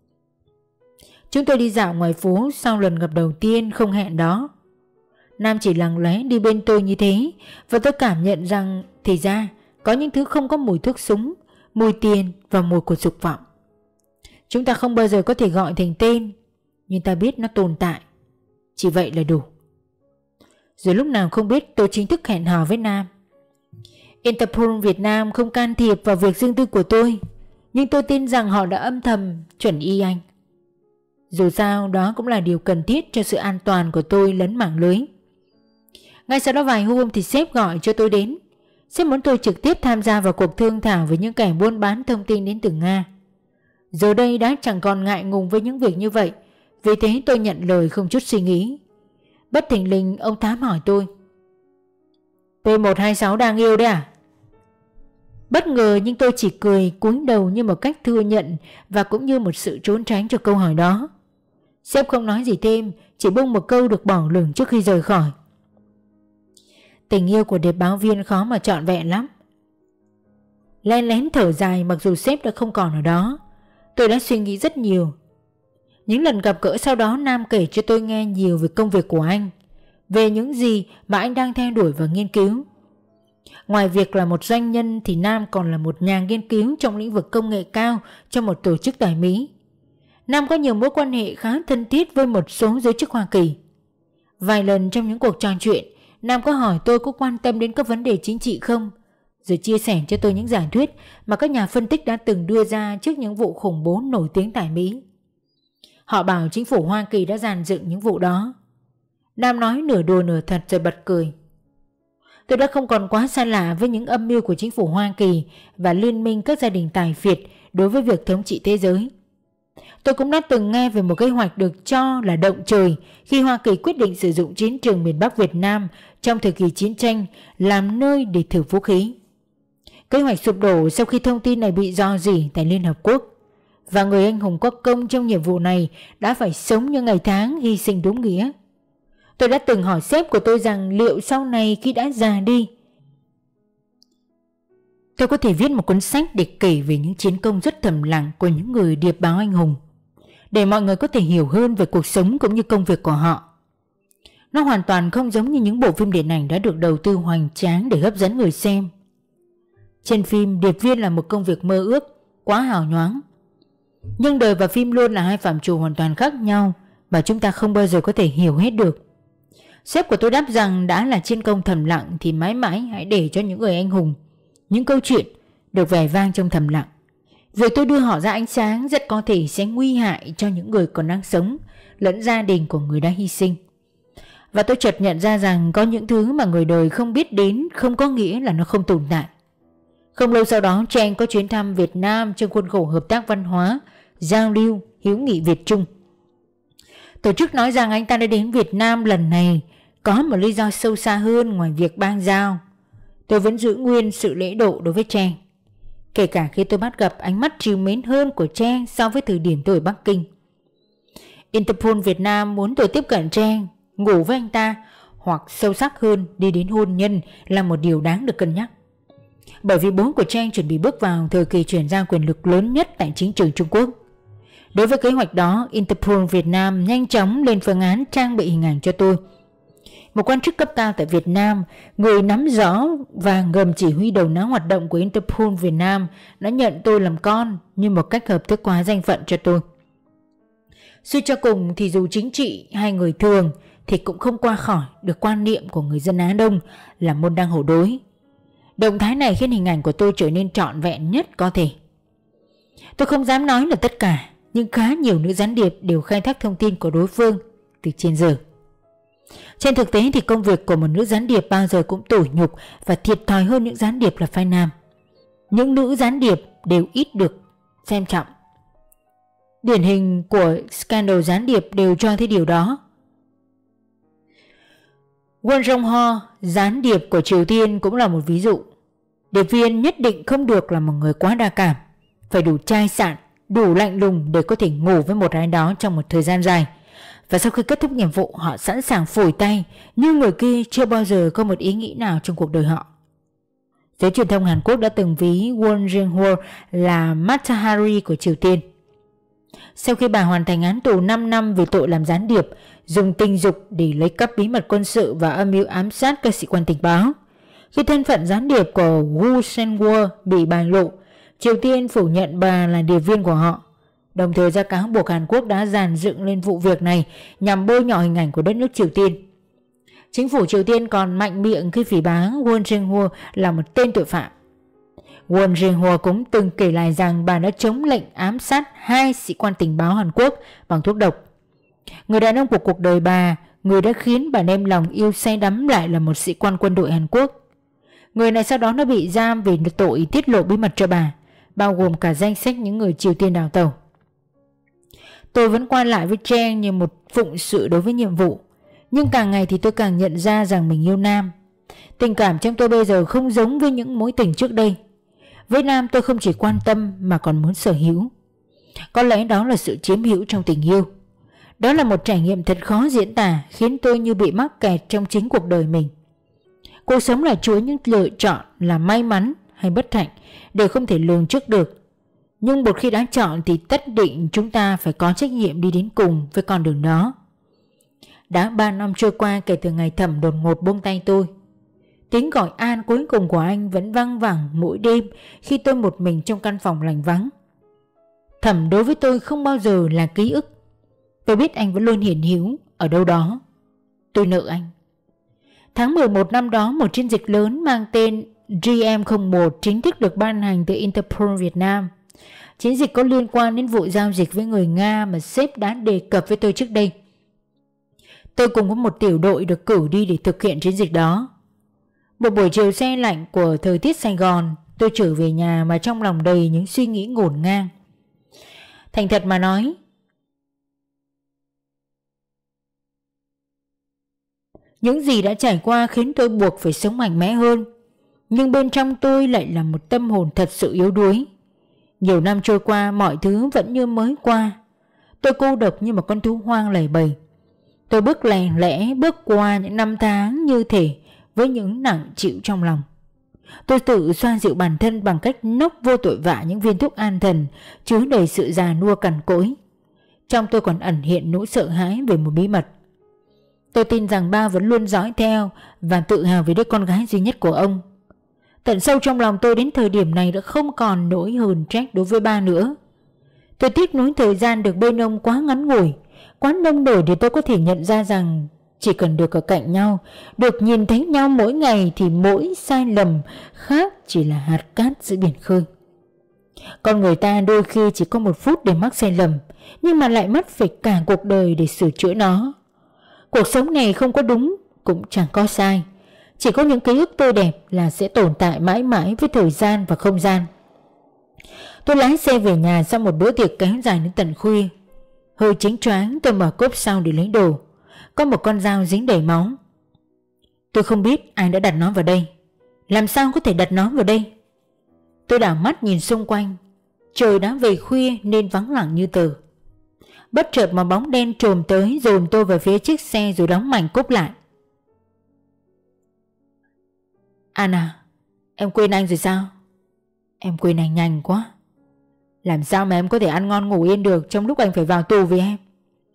Chúng tôi đi dạo ngoài phố sau lần gặp đầu tiên không hẹn đó. Nam chỉ lặng lẽ đi bên tôi như thế, và tôi cảm nhận rằng thì ra có những thứ không có mùi thuốc súng, mùi tiền và mùi của dục vọng. Chúng ta không bao giờ có thể gọi thành tên, nhưng ta biết nó tồn tại. Chỉ vậy là đủ. Rồi lúc nào không biết tôi chính thức hẹn hò với Nam. Interpol Việt Nam không can thiệp vào việc riêng tư của tôi, nhưng tôi tin rằng họ đã âm thầm chuẩn y anh. Dù sao đó cũng là điều cần thiết cho sự an toàn của tôi lẫn mạng lưới. Ngay sau đó vài hôm thì sếp gọi cho tôi đến. Sếp muốn tôi trực tiếp tham gia vào cuộc thương thảo với những kẻ buôn bán thông tin đến từ Nga. Giờ đây đã chẳng còn ngại ngùng với những việc như vậy, vì thế tôi nhận lời không chút suy nghĩ. Bất thình lình ông Tám hỏi tôi: P một hai sáu đang yêu đấy à? Bất ngờ nhưng tôi chỉ cười cúi đầu như một cách thừa nhận và cũng như một sự trốn tránh cho câu hỏi đó. Sếp không nói gì thêm, chỉ buông một câu được bỏ lửng trước khi rời khỏi. Tình yêu của điệp báo viên khó mà trọn vẹn lắm. Len lén thở dài mặc dù sếp đã không còn ở đó. Tôi đã suy nghĩ rất nhiều. Những lần gặp gỡ sau đó Nam kể cho tôi nghe nhiều về công việc của anh, về những gì mà anh đang theo đuổi và nghiên cứu. Ngoài việc là một doanh nhân thì Nam còn là một nhà nghiên cứu trong lĩnh vực công nghệ cao cho một tổ chức tại Mỹ. Nam có nhiều mối quan hệ khá thân thiết với một số giới chức Hoa Kỳ. Vài lần trong những cuộc trò chuyện, Nam có hỏi tôi có quan tâm đến các vấn đề chính trị không, rồi chia sẻ cho tôi những giả thuyết mà các nhà phân tích đã từng đưa ra trước những vụ khủng bố nổi tiếng tại Mỹ. Họ bảo chính phủ Hoa Kỳ đã dàn dựng những vụ đó. Nam nói nửa đùa nửa thật rồi bật cười. Tôi đã không còn quá xa lạ với những âm mưu của chính phủ Hoa Kỳ và liên minh các gia đình tài phiệt đối với việc thống trị thế giới. Tôi cũng đã từng nghe về một kế hoạch được cho là động trời khi Hoa Kỳ quyết định sử dụng chiến trường miền Bắc Việt Nam trong thời kỳ chiến tranh làm nơi để thử vũ khí. Kế hoạch sụp đổ sau khi thông tin này bị rò rỉ tại Liên Hợp Quốc, và người anh hùng có công trong nhiệm vụ này đã phải sống những ngày tháng hy sinh đúng nghĩa. Tôi đã từng hỏi sếp của tôi rằng liệu sau này khi đã già đi, tôi có thể viết một cuốn sách để kể về những chiến công rất thầm lặng của những người điệp báo anh hùng, để mọi người có thể hiểu hơn về cuộc sống cũng như công việc của họ. Nó hoàn toàn không giống như những bộ phim điện ảnh đã được đầu tư hoành tráng để hấp dẫn người xem. Trên phim, điệp viên là một công việc mơ ước, quá hào nhoáng. Nhưng đời và phim luôn là hai phạm trù hoàn toàn khác nhau và chúng ta không bao giờ có thể hiểu hết được. Sếp của tôi đáp rằng đã là chiến công thầm lặng thì mãi mãi hãy để cho những người anh hùng, những câu chuyện được vẻ vang trong thầm lặng. Việc tôi đưa họ ra ánh sáng rất có thể sẽ nguy hại cho những người còn đang sống lẫn gia đình của người đã hy sinh. Và tôi chợt nhận ra rằng có những thứ mà người đời không biết đến không có nghĩa là nó không tồn tại. Không lâu sau đó, Trang có chuyến thăm Việt Nam trong khuôn khổ hợp tác văn hóa, giao lưu, hữu nghị Việt Trung. Tổ chức nói rằng anh ta đã đến Việt Nam lần này có một lý do sâu xa hơn ngoài việc bang giao. Tôi vẫn giữ nguyên sự lễ độ đối với Trang, kể cả khi tôi bắt gặp ánh mắt trìu mến hơn của Trang so với thời điểm tôi ở Bắc Kinh. Interpol Việt Nam muốn tôi tiếp cận Trang, ngủ với anh ta, hoặc sâu sắc hơn đi đến hôn nhân là một điều đáng được cân nhắc. Bởi vì bố của Trang chuẩn bị bước vào thời kỳ chuyển giao quyền lực lớn nhất tại chính trường Trung Quốc. Đối với kế hoạch đó, Interpol Việt Nam nhanh chóng lên phương án trang bị hình ảnh cho tôi. Một quan chức cấp cao tại Việt Nam, người nắm rõ và ngầm chỉ huy đầu não hoạt động của Interpol Việt Nam, đã nhận tôi làm con như một cách hợp thức hóa danh phận cho tôi. Suy cho cùng thì dù chính trị hay người thường thì cũng không qua khỏi được quan niệm của người dân Á Đông là môn đăng hộ đối. Động thái này khiến hình ảnh của tôi trở nên trọn vẹn nhất có thể. Tôi không dám nói là tất cả, nhưng khá nhiều nữ gián điệp đều khai thác thông tin của đối phương từ trên giờ. Trên thực tế thì công việc của một nữ gián điệp bao giờ cũng tủi nhục và thiệt thòi hơn những gián điệp là phái nam. Những nữ gián điệp đều ít được xem trọng. Điển hình của scandal gián điệp đều cho thấy điều đó. Won Jong-ho, gián điệp của Triều Tiên, cũng là một ví dụ. Điệp viên nhất định không được là một người quá đa cảm, phải đủ chai sạn, đủ lạnh lùng để có thể ngủ với một ai đó trong một thời gian dài. Và sau khi kết thúc nhiệm vụ, họ sẵn sàng phủi tay như người kia chưa bao giờ có một ý nghĩ nào trong cuộc đời họ. Giới truyền thông Hàn Quốc đã từng ví Won Jong-ho là Matahari của Triều Tiên. Sau khi bà hoàn thành án tù năm năm vì tội làm gián điệp, dùng tình dục để lấy cắp bí mật quân sự và âm mưu ám sát các sĩ quan tình báo, khi thân phận gián điệp của Woo Sen-woo bị bại lộ, Triều Tiên phủ nhận bà là điệp viên của họ, đồng thời ra cáo buộc Hàn Quốc đã dàn dựng lên vụ việc này nhằm bôi nhọ hình ảnh của đất nước Triều Tiên. Chính phủ Triều Tiên còn mạnh miệng khi phỉ báng Won Jong-ho là một tên tội phạm. Won Jong-ho cũng từng kể lại rằng bà đã chống lệnh ám sát hai sĩ quan tình báo Hàn Quốc bằng thuốc độc. Người đàn ông của cuộc đời bà, người đã khiến bà đem lòng yêu say đắm, lại là một sĩ quan quân đội Hàn Quốc. Người này sau đó đã bị giam vì tội tiết lộ bí mật cho bà, bao gồm cả danh sách những người Triều Tiên đào tẩu. Tôi vẫn qua lại với Trang như một phụng sự đối với nhiệm vụ, nhưng càng ngày thì tôi càng nhận ra rằng mình yêu Nam. Tình cảm trong tôi bây giờ không giống với những mối tình trước đây. Với Nam tôi không chỉ quan tâm mà còn muốn sở hữu. Có lẽ đó là sự chiếm hữu trong tình yêu. Đó là một trải nghiệm thật khó diễn tả, khiến tôi như bị mắc kẹt trong chính cuộc đời mình. Cuộc sống là chuỗi những lựa chọn, là may mắn hay bất hạnh đều không thể lường trước được. Nhưng một khi đã chọn thì tất định chúng ta phải có trách nhiệm đi đến cùng với con đường đó. Đã ba năm trôi qua kể từ ngày Thẩm đột ngột buông tay tôi. Tiếng gọi an cuối cùng của anh vẫn vang vẳng mỗi đêm khi tôi một mình trong căn phòng lạnh vắng. Thẩm đối với tôi không bao giờ là ký ức. Tôi biết anh vẫn luôn hiện hữu ở đâu đó. Tôi nợ anh. Tháng mười một năm đó, một chiến dịch lớn mang tên G M không một chính thức được ban hành từ Interpol Việt Nam. Chiến dịch có liên quan đến vụ giao dịch với người Nga mà sếp đã đề cập với tôi trước đây. Tôi cùng có một tiểu đội được cử đi để thực hiện chiến dịch đó. Một buổi chiều se lạnh của thời tiết Sài Gòn, tôi trở về nhà mà trong lòng đầy những suy nghĩ ngổn ngang. Thành thật mà nói, những gì đã trải qua khiến tôi buộc phải sống mạnh mẽ hơn. Nhưng bên trong tôi lại là một tâm hồn thật sự yếu đuối. Nhiều năm trôi qua, mọi thứ vẫn như mới qua. Tôi cô độc như một con thú hoang lầy bầy. Tôi bước lẻ lẽ bước qua những năm tháng như thể với những nặng chịu trong lòng. Tôi tự xoa dịu bản thân bằng cách nốc vô tội vạ những viên thuốc an thần chứa đầy sự già nua cằn cỗi. Trong tôi còn ẩn hiện nỗi sợ hãi về một bí mật. Tôi tin rằng ba vẫn luôn dõi theo và tự hào về đứa con gái duy nhất của ông. Tận sâu trong lòng tôi đến thời điểm này đã không còn nỗi hờn trách đối với ba nữa. Tôi tiếc nuối thời gian được bên ông quá ngắn ngủi, quá nông nổi để tôi có thể nhận ra rằng chỉ cần được ở cạnh nhau, được nhìn thấy nhau mỗi ngày thì mỗi sai lầm khác chỉ là hạt cát giữa biển khơi. Con người ta đôi khi chỉ có một phút để mắc sai lầm, nhưng mà lại mất phải cả cuộc đời để sửa chữa nó. Cuộc sống này không có đúng, cũng chẳng có sai. Chỉ có những ký ức tươi đẹp là sẽ tồn tại mãi mãi với thời gian và không gian. Tôi lái xe về nhà sau một bữa tiệc kéo dài đến tận khuya. Hơi chính choáng, tôi mở cốp sau để lấy đồ. Có một con dao dính đầy máu. Tôi không biết ai đã đặt nó vào đây. Làm sao có thể đặt nó vào đây? Tôi đảo mắt nhìn xung quanh. Trời đã về khuya nên vắng lặng như tờ. Bất chợt một bóng đen trồm tới dồn tôi vào phía chiếc xe rồi đóng mảnh cốp lại. Anna, Em quên anh rồi sao? Em quên anh nhanh quá. Làm sao mà em có thể ăn ngon ngủ yên được trong lúc anh phải vào tù vì em?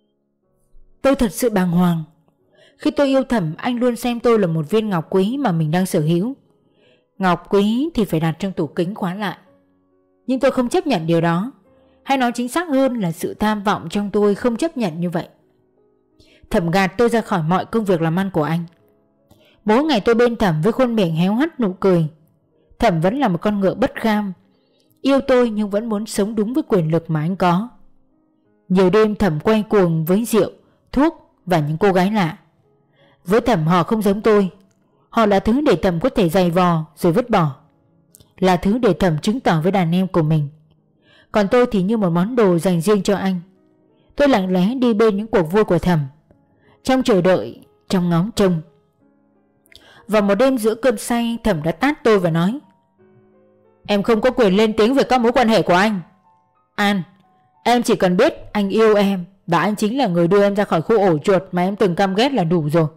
Tôi thật sự bàng hoàng. Khi tôi yêu Thẩm, anh luôn xem tôi là một viên ngọc quý mà mình đang sở hữu. Ngọc quý thì phải đặt trong tủ kính khóa lại. Nhưng tôi không chấp nhận điều đó. Hay nói chính xác hơn là sự tham vọng trong tôi không chấp nhận như vậy. Thẩm gạt tôi ra khỏi mọi công việc làm ăn của anh. Mỗi ngày tôi bên Thẩm với khuôn miệng héo hắt nụ cười. Thẩm vẫn là một con ngựa bất kham, yêu tôi nhưng vẫn muốn sống đúng với quyền lực mà anh có. Nhiều đêm Thẩm quay cuồng với rượu, thuốc và những cô gái lạ. Với Thẩm họ không giống tôi. Họ là thứ để Thẩm có thể giày vò rồi vứt bỏ, là thứ để Thẩm chứng tỏ với đàn em của mình. Còn tôi thì như một món đồ dành riêng cho anh. Tôi lặng lẽ đi bên những cuộc vui của Thẩm, trong chờ đợi, trong ngóng trông. Vào một đêm giữa cơn say, Thẩm đã tát tôi và nói: Em không có quyền lên tiếng về các mối quan hệ của anh. An, em chỉ cần biết anh yêu em và anh chính là người đưa em ra khỏi khu ổ chuột mà em từng căm ghét là đủ rồi.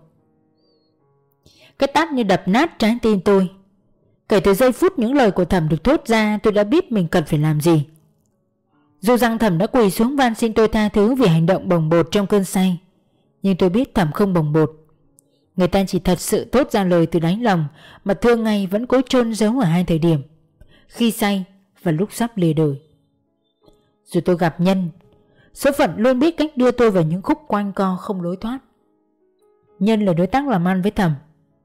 Cái tát như đập nát trái tim tôi. Kể từ giây phút những lời của Thẩm được thốt ra, tôi đã biết mình cần phải làm gì. Dù rằng Thẩm đã quỳ xuống van xin tôi tha thứ vì hành động bồng bột trong cơn say, nhưng tôi biết Thẩm không bồng bột. Người ta chỉ thật sự thốt ra lời từ đáy lòng, mà thường ngày vẫn cố chôn giấu ở hai thời điểm: khi say và lúc sắp lìa đời. Rồi tôi gặp Nhân. Số phận luôn biết cách đưa tôi vào những khúc quanh co không lối thoát. Nhân là đối tác làm ăn với Thẩm.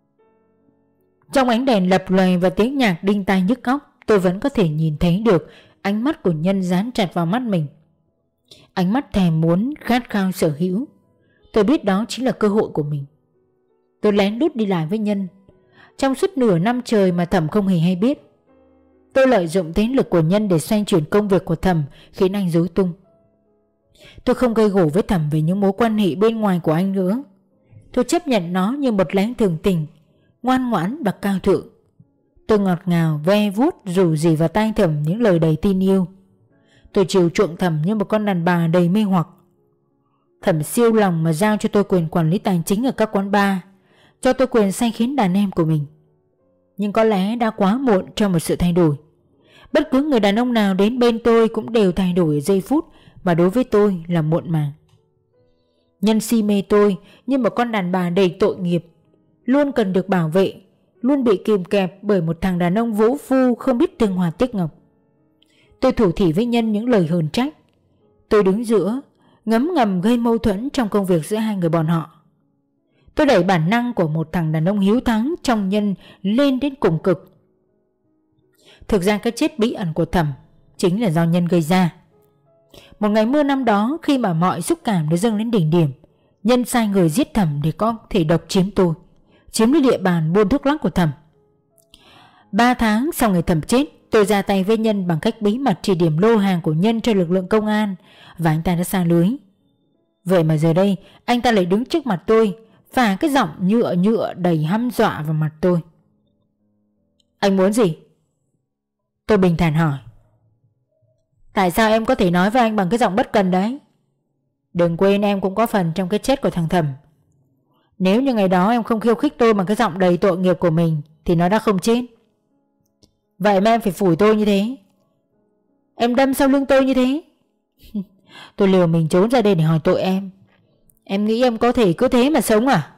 Trong ánh đèn lập lòe và tiếng nhạc đinh tai nhức óc, tôi vẫn có thể nhìn thấy được ánh mắt của Nhân dán chặt vào mắt mình. Ánh mắt thèm muốn, khát khao sở hữu. Tôi biết đó chính là cơ hội của mình. Tôi lén lút đi lại với Nhân. Trong suốt nửa năm trời mà Thẩm không hề hay biết. Tôi lợi dụng thế lực của Nhân để xoay chuyển công việc của Thẩm, khiến anh rối tung. Tôi không gây gổ với Thẩm về những mối quan hệ bên ngoài của anh nữa. Tôi chấp nhận nó như một lẽ thường tình, ngoan ngoãn và cao thượng. Tôi ngọt ngào ve vuốt rủ rỉ vào tai Thẩm những lời đầy tin yêu. Tôi chiều chuộng Thẩm như một con đàn bà đầy mê hoặc. Thẩm siêu lòng mà giao cho tôi quyền quản lý tài chính ở các quán bar, cho tôi quyền sai khiến đàn em của mình. Nhưng có lẽ đã quá muộn cho một sự thay đổi. Bất cứ người đàn ông nào đến bên tôi cũng đều thay đổi ở giây phút mà đối với tôi là muộn màng. Nhân si mê tôi như một con đàn bà đầy tội nghiệp, luôn cần được bảo vệ, luôn bị kìm kẹp bởi một thằng đàn ông vũ phu không biết tương hòa tiếc ngọc. Tôi thủ thỉ với Nhân những lời hờn trách. Tôi đứng giữa, ngấm ngầm gây mâu thuẫn trong công việc giữa hai người bọn họ. Tôi đẩy bản năng của một thằng đàn ông hiếu thắng trong Nhân lên đến cùng cực. Thực ra cái chết bí ẩn của Thẩm chính là do Nhân gây ra. Một ngày mưa năm đó, khi mà mọi xúc cảm đã dâng đến đỉnh điểm, Nhân sai người giết Thẩm để có thể độc chiếm tôi, chiếm lấy địa bàn buôn thuốc lắc của Thẩm. Ba tháng sau ngày Thẩm chết, tôi ra tay với Nhân bằng cách bí mật chỉ điểm lô hàng của Nhân cho lực lượng công an, và anh ta đã sa lưới. Vậy mà giờ đây anh ta lại đứng trước mặt tôi, phả cái giọng nhựa nhựa đầy hăm dọa vào mặt tôi. Anh muốn gì? Tôi bình thản hỏi. Tại sao em có thể nói với anh bằng cái giọng bất cần đấy? Đừng quên em cũng có phần trong cái chết của thằng Thẩm. Nếu như ngày đó em không khiêu khích tôi bằng cái giọng đầy tội nghiệp của mình thì nó đã không chết. Vậy mà em phải phủi tôi như thế, em đâm sau lưng tôi như thế. Tôi liều mình trốn ra đây để hỏi tội em. Em nghĩ em có thể cứ thế mà sống à?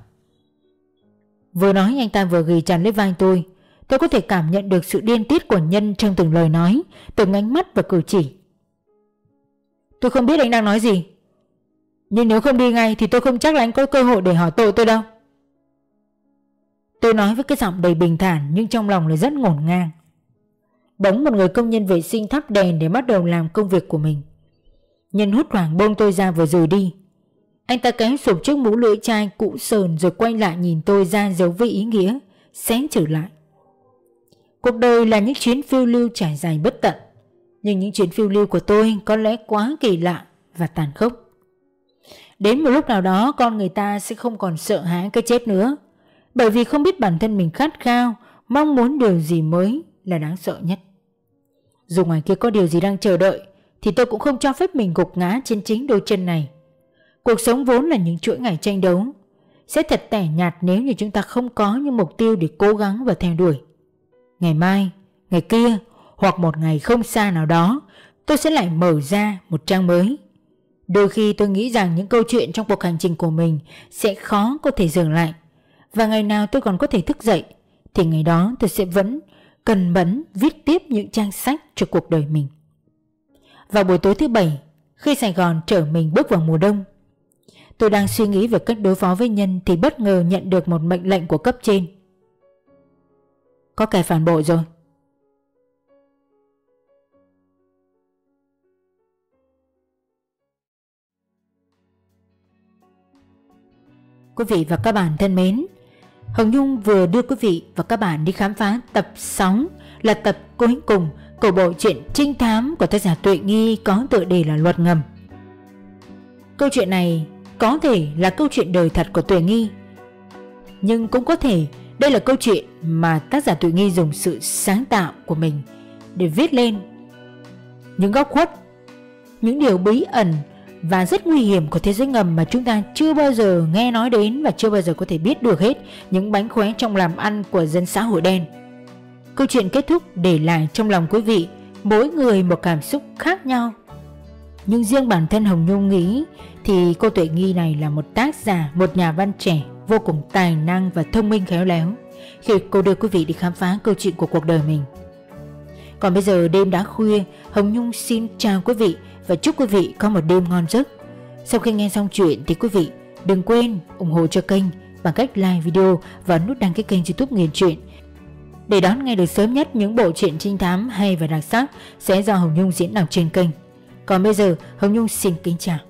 Vừa nói anh ta vừa ghi chặt lấy vai tôi. Tôi có thể cảm nhận được sự điên tiết của Nhân trong từng lời nói, từng ánh mắt và cử chỉ. Tôi không biết anh đang nói gì, nhưng nếu không đi ngay thì tôi không chắc là anh có cơ hội để hỏi tội tôi đâu. Tôi nói với cái giọng đầy bình thản nhưng trong lòng lại rất ngổn ngang. Bỗng một người công nhân vệ sinh thắp đèn để bắt đầu làm công việc của mình. Nhân hốt hoảng buông tôi ra vừa rời đi. Anh ta kéo sụp chiếc mũ lưỡi chai cũ sờn rồi quay lại nhìn tôi ra dấu với ý nghĩa xén trở lại. Cuộc đời là những chuyến phiêu lưu trải dài bất tận, nhưng những chuyến phiêu lưu của tôi có lẽ quá kỳ lạ và tàn khốc. Đến một lúc nào đó con người ta sẽ không còn sợ hãi cái chết nữa, bởi vì không biết bản thân mình khát khao, mong muốn điều gì mới là đáng sợ nhất. Dù ngoài kia có điều gì đang chờ đợi thì tôi cũng không cho phép mình gục ngã trên chính đôi chân này. Cuộc sống vốn là những chuỗi ngày tranh đấu, sẽ thật tẻ nhạt nếu như chúng ta không có những mục tiêu để cố gắng và theo đuổi. ngày mai, ngày kia hoặc một ngày không xa nào đó, tôi sẽ lại mở ra một trang mới. Đôi khi tôi nghĩ rằng những câu chuyện trong cuộc hành trình của mình sẽ khó có thể dừng lại, và ngày nào tôi còn có thể thức dậy thì ngày đó tôi sẽ vẫn cần mẫn viết tiếp những trang sách cho cuộc đời mình. Vào buổi tối thứ bảy, khi Sài Gòn trở mình bước vào mùa đông, tôi đang suy nghĩ về cách đối phó với Nhân thì bất ngờ nhận được một mệnh lệnh của cấp trên. Có kẻ phản bội rồi. Quý vị và các bạn thân mến, Hồng Nhung vừa đưa quý vị và các bạn đi khám phá tập sáu, là tập cuối cùng của bộ truyện trinh thám của tác giả Tuệ Nghi có tựa đề là Luật Ngầm. Câu chuyện này có thể là câu chuyện đời thật của Tuệ Nghi, nhưng cũng có thể đây là câu chuyện mà tác giả Tuệ Nghi dùng sự sáng tạo của mình để viết lên những góc khuất, những điều bí ẩn và rất nguy hiểm của thế giới ngầm mà chúng ta chưa bao giờ nghe nói đến và chưa bao giờ có thể biết được hết những bánh khóe trong làm ăn của dân xã hội đen. Câu chuyện kết thúc để lại trong lòng quý vị mỗi người một cảm xúc khác nhau. Nhưng riêng bản thân Hồng Nhung nghĩ thì cô Tuệ Nghi này là một tác giả, một nhà văn trẻ vô cùng tài năng và thông minh khéo léo khi cô đưa quý vị đi khám phá câu chuyện của cuộc đời mình. Còn bây giờ đêm đã khuya, Hồng Nhung xin chào quý vị và chúc quý vị có một đêm ngon giấc. Sau khi nghe xong chuyện thì quý vị đừng quên ủng hộ cho kênh bằng cách like video và nút đăng ký kênh YouTube Nghiền Truyện để đón nghe được sớm nhất những bộ truyện trinh thám hay và đặc sắc sẽ do Hồng Nhung diễn đọc trên kênh. Còn bây giờ Hồng Nhung xin kính chào.